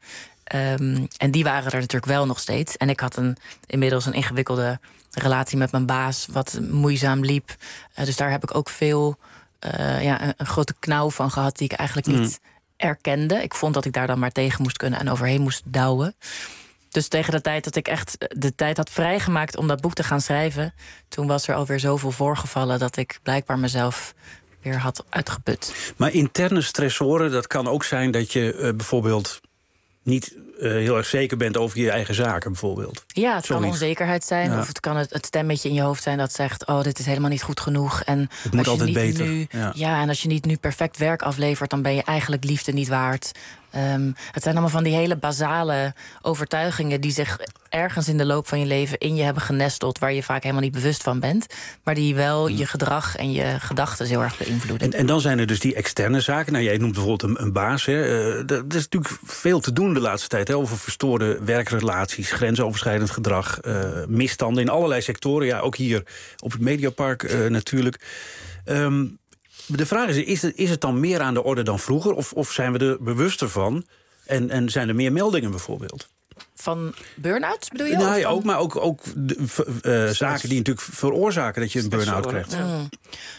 Um, en die waren er natuurlijk wel nog steeds. En ik had een, inmiddels een ingewikkelde relatie met mijn baas, wat moeizaam liep. Uh, dus daar heb ik ook veel, uh, ja, een, een grote knauw van gehad die ik eigenlijk niet mm. erkende. Ik vond dat ik daar dan maar tegen moest kunnen en overheen moest douwen. Dus tegen de tijd dat ik echt de tijd had vrijgemaakt om dat boek te gaan schrijven, toen was er alweer zoveel voorgevallen dat ik blijkbaar mezelf weer had uitgeput. Maar interne stressoren, dat kan ook zijn dat je uh, bijvoorbeeld niet uh, heel erg zeker bent over je eigen zaken bijvoorbeeld. Ja, het Zoiets. kan onzekerheid zijn. Ja. Of het kan het, het stemmetje in je hoofd zijn dat zegt, oh, dit is helemaal niet goed genoeg. En het moet als je altijd niet beter. Nu, ja. ja, en als je niet nu perfect werk aflevert, dan ben je eigenlijk liefde niet waard. Um, het zijn allemaal van die hele basale overtuigingen die zich ergens in de loop van je leven in je hebben genesteld, waar je vaak helemaal niet bewust van bent, maar die wel je gedrag en je gedachten heel erg beïnvloeden. En, en dan zijn er dus die externe zaken. Nou, jij noemt bijvoorbeeld een, een baas. Hè. Uh, er is natuurlijk veel te doen de laatste tijd, hè, over verstoorde werkrelaties, grensoverschrijdend gedrag, uh, misstanden in allerlei sectoren. Ja, ook hier op het Mediapark uh, natuurlijk. Um, De vraag is, is het, is het dan meer aan de orde dan vroeger? Of, of zijn we er bewuster van? En, en zijn er meer meldingen bijvoorbeeld? Van burn-outs bedoel je? Nou ja, van... ook, maar ook, ook de, uh, zaken die natuurlijk veroorzaken dat je een burn-out krijgt. Ja. Mm.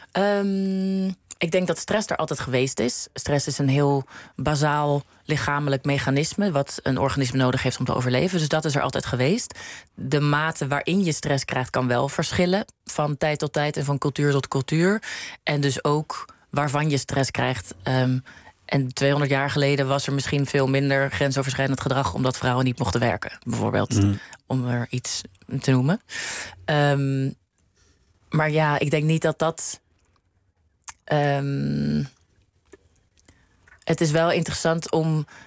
Um, ik denk dat stress er altijd geweest is. Stress is een heel bazaal lichamelijk mechanisme wat een organisme nodig heeft om te overleven. Dus dat is er altijd geweest. De mate waarin je stress krijgt kan wel verschillen van tijd tot tijd en van cultuur tot cultuur. En dus ook waarvan je stress krijgt. Um, en tweehonderd jaar geleden was er misschien veel minder grensoverschrijdend gedrag omdat vrouwen niet mochten werken, bijvoorbeeld. Mm. Om er iets te noemen. Um, maar ja, ik denk niet dat dat... Um, het is wel interessant om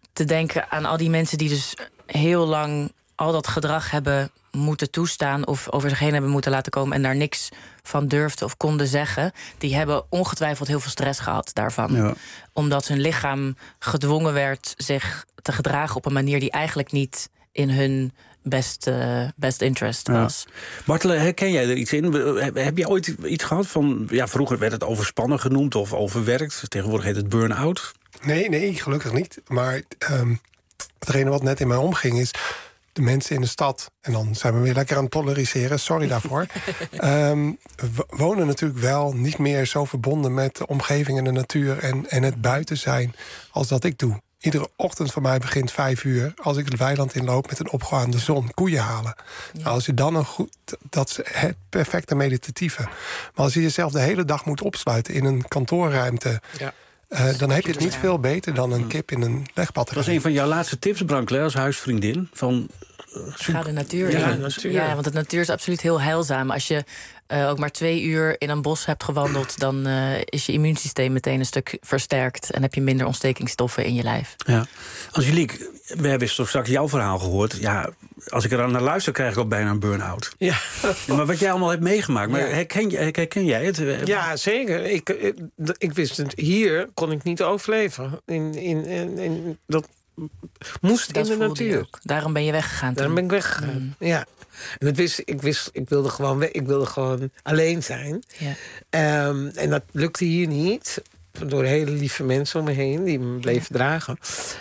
te denken aan al die mensen die dus heel lang al dat gedrag hebben moeten toestaan of over zich heen hebben moeten laten komen en daar niks van durfden of konden zeggen. Die hebben ongetwijfeld heel veel stress gehad daarvan. Ja. Omdat hun lichaam gedwongen werd zich te gedragen op een manier die eigenlijk niet in hun best, uh, best interest was. Ja. Bartele, herken jij er iets in? Heb je ooit iets gehad van, ja, vroeger werd het overspannen genoemd of overwerkt. Tegenwoordig heet het burn-out. Nee, nee, gelukkig niet. Maar um, hetgene wat net in mij omging is de mensen in de stad, en dan zijn we weer lekker aan het polariseren, sorry daarvoor, um, wonen natuurlijk wel niet meer zo verbonden met de omgeving en de natuur en, en het buiten zijn als dat ik doe. Iedere ochtend van mij begint vijf uur als ik het weiland inloop met een opgaande zon, koeien halen. Ja. Nou, als je dan een goed, dat is het perfecte meditatieve. Maar als je jezelf de hele dag moet opsluiten in een kantoorruimte, ja. Uh, dan heb je het niet veel beter dan een kip in een legbatterij. Dat was een van jouw laatste tips, Brancler, als huisvriendin. Van, uh, Ga de natuur ja, in. natuur. Ja, want de natuur is absoluut heel heilzaam. Als je uh, ook maar twee uur in een bos hebt gewandeld, dan uh, is je immuunsysteem meteen een stuk versterkt en heb je minder ontstekingsstoffen in je lijf. Ja. Angelique, we hebben straks jouw verhaal gehoord. Ja, als ik er aan naar luister, krijg ik ook bijna een burn-out. Ja. Ja, maar wat jij allemaal hebt meegemaakt, maar ja. herken, herken jij het? Ja, zeker. Ik, ik, ik wist het. Hier kon ik niet overleven. In, in, in, in, dat moest dat in de natuur. Daarom ben je weggegaan. Daarom ben ik weggegaan. Mm. Ja. En dat wist, ik wist, ik wilde gewoon, ik wilde gewoon alleen zijn. Ja. Um, en dat lukte hier niet. Door hele lieve mensen om me heen die me bleven ja. dragen.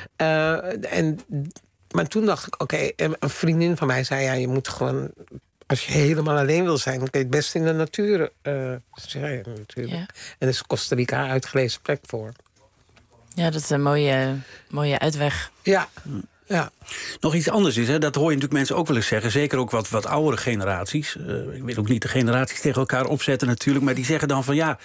Uh, en, maar toen dacht ik, oké, okay, een vriendin van mij zei, ja, je moet gewoon, als je helemaal alleen wil zijn, dan kun je het best in de natuur uh, zijn, natuurlijk. Ja. En daar is Costa Rica een uitgelezen plek voor. Ja, dat is een mooie, mooie uitweg. Ja. Ja. Nog iets anders is, hè, dat hoor je natuurlijk mensen ook wel eens zeggen. Zeker ook wat, wat oudere generaties. Uh, ik wil ook niet de generaties tegen elkaar opzetten natuurlijk. Maar die zeggen dan van ja,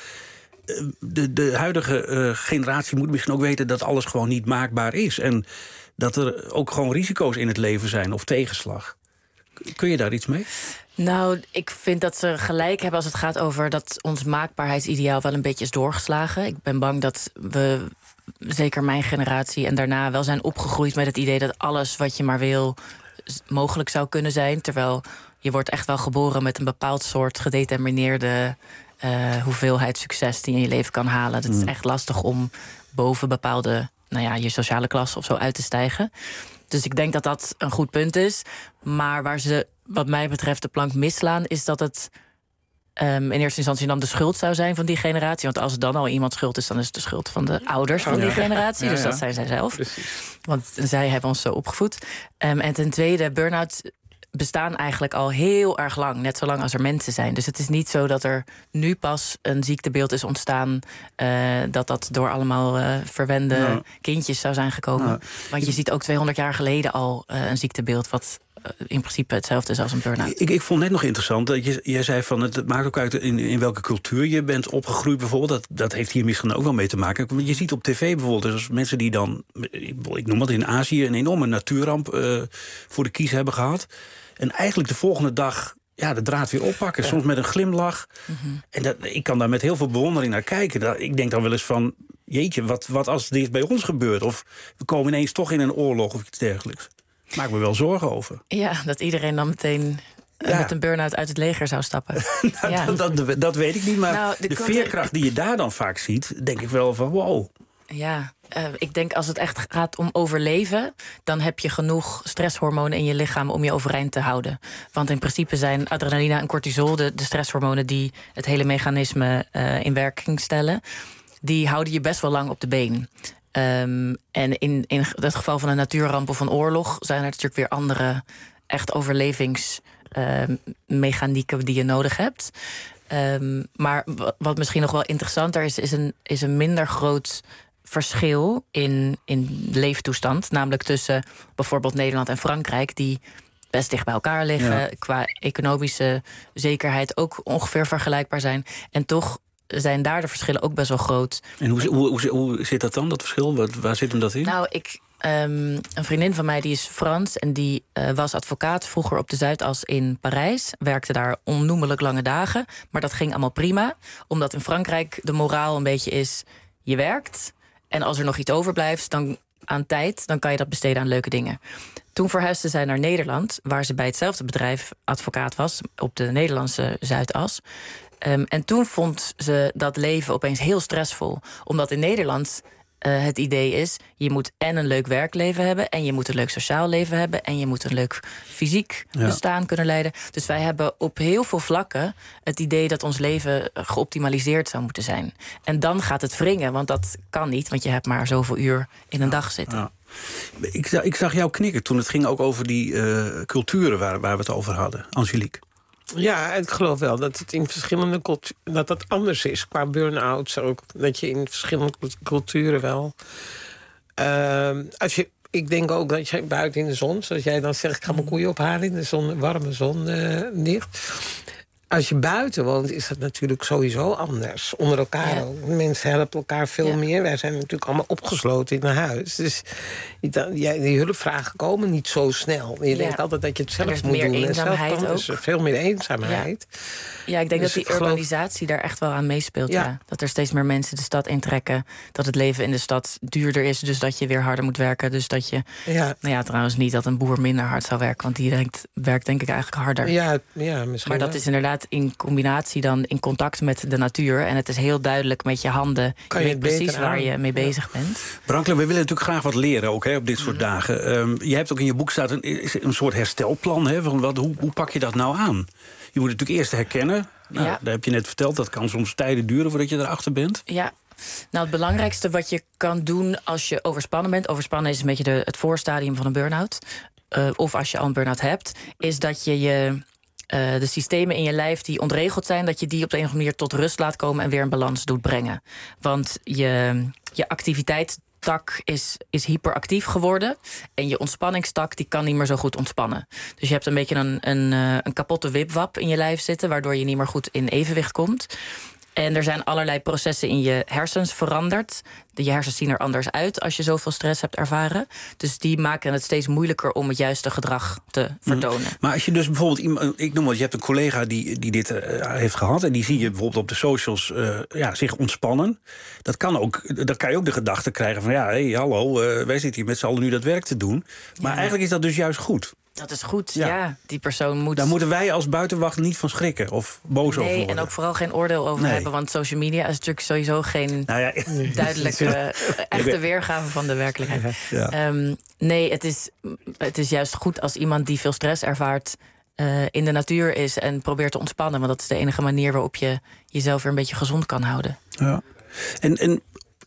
de, de huidige uh, generatie moet misschien ook weten dat alles gewoon niet maakbaar is. En dat er ook gewoon risico's in het leven zijn of tegenslag. Kun je daar iets mee? Nou, ik vind dat ze gelijk hebben als het gaat over dat ons maakbaarheidsideaal wel een beetje is doorgeslagen. Ik ben bang dat we, zeker mijn generatie en daarna, wel zijn opgegroeid met het idee dat alles wat je maar wil mogelijk zou kunnen zijn. Terwijl je wordt echt wel geboren met een bepaald soort gedetermineerde uh, hoeveelheid succes die je in je leven kan halen. Het is mm. echt lastig om boven bepaalde, nou ja, je sociale klasse of zo uit te stijgen. Dus ik denk dat dat een goed punt is. Maar waar ze, wat mij betreft, de plank misslaan, is dat het um, in eerste instantie dan de schuld zou zijn van die generatie. Want als het dan al iemand schuld is, dan is het de schuld van de ouders van die generatie. Dus dat zijn zij zelf. Precies. Want zij hebben ons zo opgevoed. Um, en ten tweede, burn-out bestaan eigenlijk al heel erg lang. Net zo lang als er mensen zijn. Dus het is niet zo dat er nu pas een ziektebeeld is ontstaan, Uh, dat dat door allemaal uh, verwende ja. kindjes zou zijn gekomen. Ja. Want je ziet ook tweehonderd jaar geleden al uh, een ziektebeeld wat uh, in principe hetzelfde is als een burn-out. Ik, ik vond net nog interessant dat je, jij zei van het maakt ook uit in, in welke cultuur je bent opgegroeid bijvoorbeeld. Dat, dat heeft hier misschien ook wel mee te maken. Want je ziet op tv bijvoorbeeld dus mensen die dan, ik noem het in Azië, een enorme natuurramp uh, voor de kies hebben gehad. En eigenlijk de volgende dag ja, de draad weer oppakken. Ja. Soms met een glimlach. Mm-hmm. En dat, ik kan daar met heel veel bewondering naar kijken. Dat, ik denk dan wel eens van, jeetje, wat, wat als dit bij ons gebeurt? Of we komen ineens toch in een oorlog of iets dergelijks. Maak me wel zorgen over. Ja, dat iedereen dan meteen uh, ja. met een burn-out uit het leger zou stappen. nou, ja. dat, dat, dat weet ik niet, maar nou, de, de veerkracht die je daar dan vaak ziet, denk ik wel van wow. Ja, uh, ik denk als het echt gaat om overleven, dan heb je genoeg stresshormonen in je lichaam om je overeind te houden. Want in principe zijn adrenaline en cortisol, de, de stresshormonen die het hele mechanisme uh, in werking stellen, die houden je best wel lang op de been. Um, en in, in het geval van een natuurramp of een oorlog zijn er natuurlijk weer andere echt overlevingsmechanieken uh, die je nodig hebt. Um, maar wat misschien nog wel interessanter is, is een, is een minder groot verschil in, in leeftoestand. Namelijk tussen bijvoorbeeld Nederland en Frankrijk, die best dicht bij elkaar liggen, ja. qua economische zekerheid ook ongeveer vergelijkbaar zijn. En toch zijn daar de verschillen ook best wel groot. En hoe, hoe, hoe, hoe zit dat dan, dat verschil? Wat, waar zit hem dat in? Nou, ik, um, een vriendin van mij die is Frans en die uh, was advocaat vroeger op de Zuidas in Parijs. Werkte daar onnoemelijk lange dagen. Maar dat ging allemaal prima. Omdat in Frankrijk de moraal een beetje is, je werkt en als er nog iets overblijft, dan aan tijd, dan kan je dat besteden aan leuke dingen. Toen verhuisde zij naar Nederland, waar ze bij hetzelfde bedrijf advocaat was, op de Nederlandse Zuidas. Um, en toen vond ze dat leven opeens heel stressvol. Omdat in Nederland uh, het idee is, je moet en een leuk werkleven hebben, en je moet een leuk sociaal leven hebben, en je moet een leuk fysiek Ja. bestaan kunnen leiden. Dus wij hebben op heel veel vlakken het idee dat ons leven geoptimaliseerd zou moeten zijn. En dan gaat het wringen, want dat kan niet, want je hebt maar zoveel uur in een dag zitten. Ja. Ik, zag, ik zag jou knikken toen het ging ook over die uh, culturen waar, waar we het over hadden. Angelique. Ja, ik geloof wel dat het in verschillende culturen, dat dat anders is qua burn-outs ook. Dat je in verschillende culturen wel. Uh, als je, ik denk ook dat je buiten in de zon, zoals jij dan zegt, ik ga mijn koeien ophalen in de zon, warme zon uh, ligt. Als je buiten woont, is dat natuurlijk sowieso anders. Onder elkaar Ja. ook. Mensen helpen elkaar veel Ja. meer. Wij zijn natuurlijk allemaal opgesloten in een huis. Dus die, ja, die hulpvragen komen niet zo snel. Je Ja. denkt altijd dat je het Er zelf is moet meer doen. En eenzaamheid zelf dan ook. is er veel meer eenzaamheid. Ja, ik denk Dus dat die ik geloof- urbanisatie daar echt wel aan meespeelt. Ja. Ja. Dat er steeds meer mensen de stad intrekken. Dat het leven in de stad duurder is, dus dat je weer harder moet werken. Dus dat je... Ja. Nou ja, trouwens niet dat een boer minder hard zou werken, want die denkt, werkt denk ik eigenlijk harder. Ja, ja, misschien Maar dat wel. is inderdaad in combinatie dan in contact met de natuur. En het is heel duidelijk met je handen. Kan je weet het beter precies waar aan. je mee Ja. bezig bent. Brankler, we willen natuurlijk graag wat leren ook hè, op dit soort dagen. Um, je hebt ook in je boek staat een, is een soort herstelplan. Hè, van wat, hoe, hoe pak je dat nou aan? Je moet het natuurlijk eerst herkennen. Nou, Ja. Daar heb je net verteld, dat kan soms tijden duren voordat je erachter bent. Ja. Nou, het belangrijkste wat je kan doen als je overspannen bent... overspannen is een beetje de, het voorstadium van een burn-out. Uh, of als je al een burn-out hebt, is dat je je... Uh, de systemen in je lijf die ontregeld zijn, dat je die op de een of andere manier tot rust laat komen en weer in balans doet brengen. Want je, je activiteitstak is, is hyperactief geworden en je ontspanningstak die kan niet meer zo goed ontspannen. Dus je hebt een beetje een, een, uh, een kapotte wipwap in je lijf zitten, waardoor je niet meer goed in evenwicht komt. En er zijn allerlei processen in je hersens veranderd. Je hersens zien er anders uit als je zoveel stress hebt ervaren. Dus die maken het steeds moeilijker om het juiste gedrag te vertonen. Mm. Maar als je dus bijvoorbeeld iemand, ik noem wat, je hebt een collega die, die dit uh, heeft gehad en die zie je bijvoorbeeld op de socials uh, ja, zich ontspannen. Dat kan ook, dan kan je ook de gedachte krijgen van ja, hé, hey, hallo, uh, wij zitten hier met z'n allen nu dat werk te doen. Maar ja. eigenlijk is dat dus juist goed. Dat is goed, ja. ja. Die persoon moet... Daar moeten wij als buitenwacht niet van schrikken of boos nee, over worden. En ook vooral geen oordeel over nee. hebben. Want social media is natuurlijk sowieso geen nou ja, duidelijke, echte weergave van de werkelijkheid. Ja. Um, nee, het is, het is juist goed als iemand die veel stress ervaart... Uh, in de natuur is en probeert te ontspannen. Want dat is de enige manier waarop je jezelf weer een beetje gezond kan houden. Ja. En... en...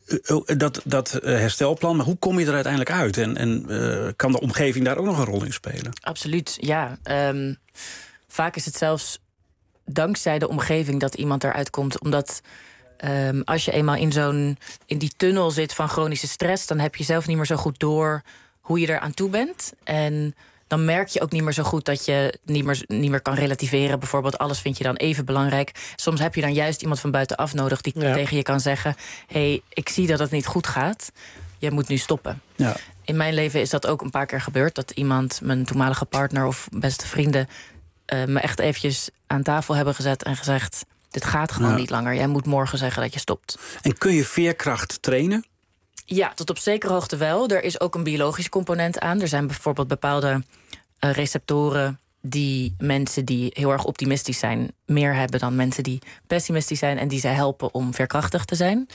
Dat, dat herstelplan, maar hoe kom je er uiteindelijk uit? En, en uh, kan de omgeving daar ook nog een rol in spelen? Absoluut, ja. Um, vaak is het zelfs dankzij de omgeving dat iemand eruit komt. Omdat um, als je eenmaal in zo'n in die tunnel zit van chronische stress... dan heb je zelf niet meer zo goed door hoe je er aan toe bent. En dan merk je ook niet meer zo goed dat je niet meer, niet meer kan relativeren. Bijvoorbeeld, alles vind je dan even belangrijk. Soms heb je dan juist iemand van buitenaf nodig die ja. tegen je kan zeggen... hé, hey, ik zie dat het niet goed gaat. Je moet nu stoppen. Ja. In mijn leven is dat ook een paar keer gebeurd. Dat iemand, mijn toenmalige partner of beste vrienden... Uh, me echt eventjes aan tafel hebben gezet en gezegd... dit gaat gewoon ja. niet langer. Jij moet morgen zeggen dat je stopt. En kun je veerkracht trainen? Ja, tot op zekere hoogte wel. Er is ook een biologische component aan. Er zijn bijvoorbeeld bepaalde uh, receptoren... die mensen die heel erg optimistisch zijn... meer hebben dan mensen die pessimistisch zijn... en die zij helpen om veerkrachtig te zijn.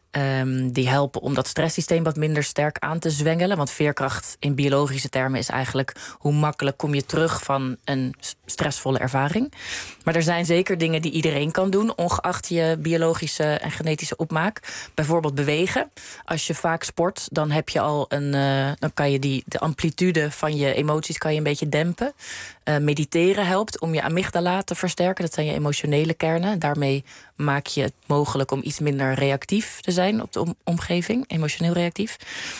Um, die helpen om dat stresssysteem wat minder sterk aan te zwengelen. Want veerkracht in biologische termen is eigenlijk... hoe makkelijk kom je terug van een stressvolle ervaring. Maar er zijn zeker dingen die iedereen kan doen... ongeacht je biologische en genetische opmaak. Bijvoorbeeld bewegen. Als je vaak sport, dan heb je al een... Uh, dan kan je die, de amplitude van je emoties kan je een beetje dempen. Uh, mediteren helpt om je amygdala te versterken. Dat zijn je emotionele kernen. Daarmee maak je het mogelijk om iets minder reactief te zijn op de om- omgeving, emotioneel reactief.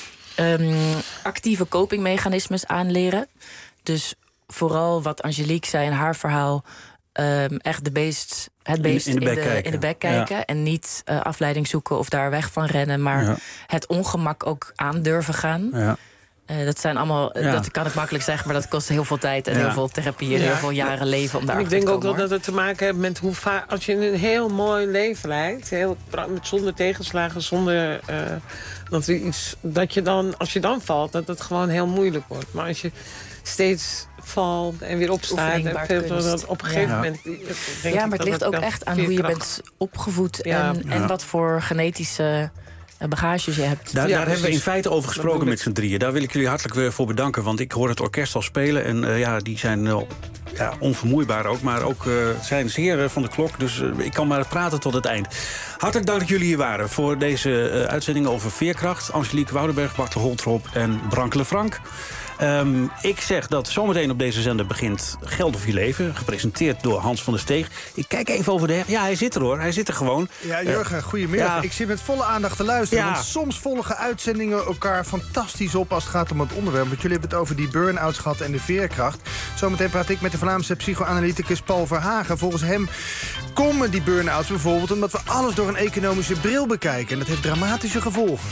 Um, actieve copingmechanismes aanleren. Dus vooral wat Angelique zei in haar verhaal, um, echt de beest, het beest in de, in de bek in de, kijken, in de bek kijken ja. En niet uh, afleiding zoeken of daar weg van rennen, maar ja. het ongemak ook aandurven gaan. Ja. Uh, dat zijn allemaal, Ja. dat kan ik makkelijk zeggen, maar dat kost heel veel tijd en Ja. heel veel therapie en Ja. heel veel jaren leven om daar En ik achter denk te ook komen, wel dat het te maken heeft met hoe vaak... als je een heel mooi leven leidt, heel, pra- met zonder tegenslagen, zonder... Uh, dat, er iets, dat je dan, als je dan valt, dat het gewoon heel moeilijk wordt. Maar als je steeds valt en weer opstaat... Oefening en baart veel, kunst. dat op een gegeven Ja. moment... denk Ja, ik maar het dat ligt ook wel echt aan hoe je veerkracht- bent opgevoed Ja. en, en Ja. wat voor genetische uh, bagages je hebt. Daar, Ja, daar hebben we in precies. feite over gesproken met z'n drieën. Daar wil ik jullie hartelijk weer voor bedanken. Want ik hoor het orkest al spelen. En uh, ja, die zijn uh, ja, onvermoeibaar ook. Maar ook uh, zijn zeer uh, van de klok. Dus uh, ik kan maar praten tot het eind. Hartelijk dank dat jullie hier waren voor deze uh, uitzending over veerkracht. Angelique Woudenberg, Bartel Holtrop en Branke Lefranc. Um, ik zeg dat zometeen op deze zender begint Geld of Je Leven. Gepresenteerd door Hans van der Steeg. Ik kijk even over de heg. Ja, hij zit er hoor. Hij zit er gewoon. Ja, Jurgen, goedemiddag. Ja. Ik zit met volle aandacht te luisteren. Ja. Want soms volgen uitzendingen elkaar fantastisch op als het gaat om het onderwerp. Want jullie hebben het over die burn-outs gehad en de veerkracht. Zometeen praat ik met de Vlaamse psychoanalyticus Paul Verhagen. Volgens hem komen die burn-outs bijvoorbeeld omdat we alles door een economische bril bekijken. En dat heeft dramatische gevolgen.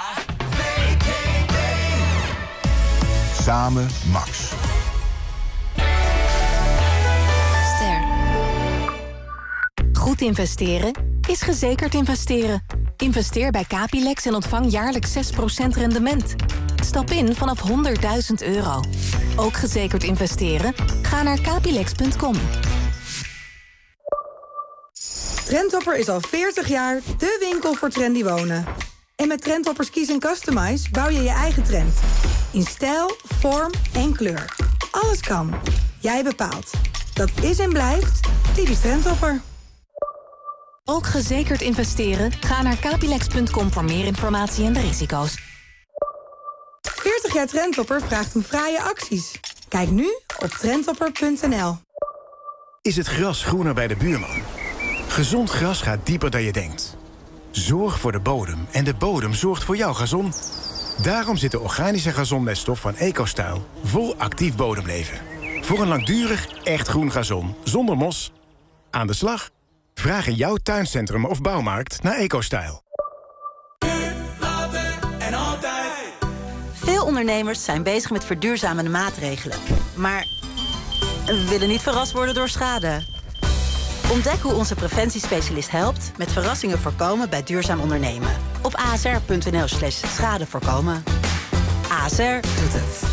Samen Max. Ster. Goed investeren is gezekerd investeren. Investeer bij Capilex en ontvang jaarlijks zes procent rendement. Stap in vanaf honderdduizend euro. Ook gezekerd investeren? Ga naar capilex punt com. Trendhopper is al veertig jaar de winkel voor trendy wonen. En met Trendhoppers Kies en Customize bouw je je eigen trend. In stijl, vorm en kleur. Alles kan. Jij bepaalt. Dat is en blijft typisch Trendhopper. Ook gezekerd investeren? Ga naar capilex punt com voor meer informatie en de risico's. veertig jaar Trendhopper vraagt om fraaie acties. Kijk nu op trendhopper punt n l. Is het gras groener bij de buurman? Gezond gras gaat dieper dan je denkt. Zorg voor de bodem en de bodem zorgt voor jouw gazon. Daarom zit de organische gazonmeststof van EcoStyle vol actief bodemleven. Voor een langdurig, echt groen gazon, zonder mos. Aan de slag? Vraag in jouw tuincentrum of bouwmarkt naar EcoStyle. Veel ondernemers zijn bezig met verduurzamende maatregelen. Maar we willen niet verrast worden door schade. Ontdek hoe onze preventiespecialist helpt met verrassingen voorkomen bij duurzaam ondernemen. Op a s r punt n l slash schade voorkomen. A S R doet het.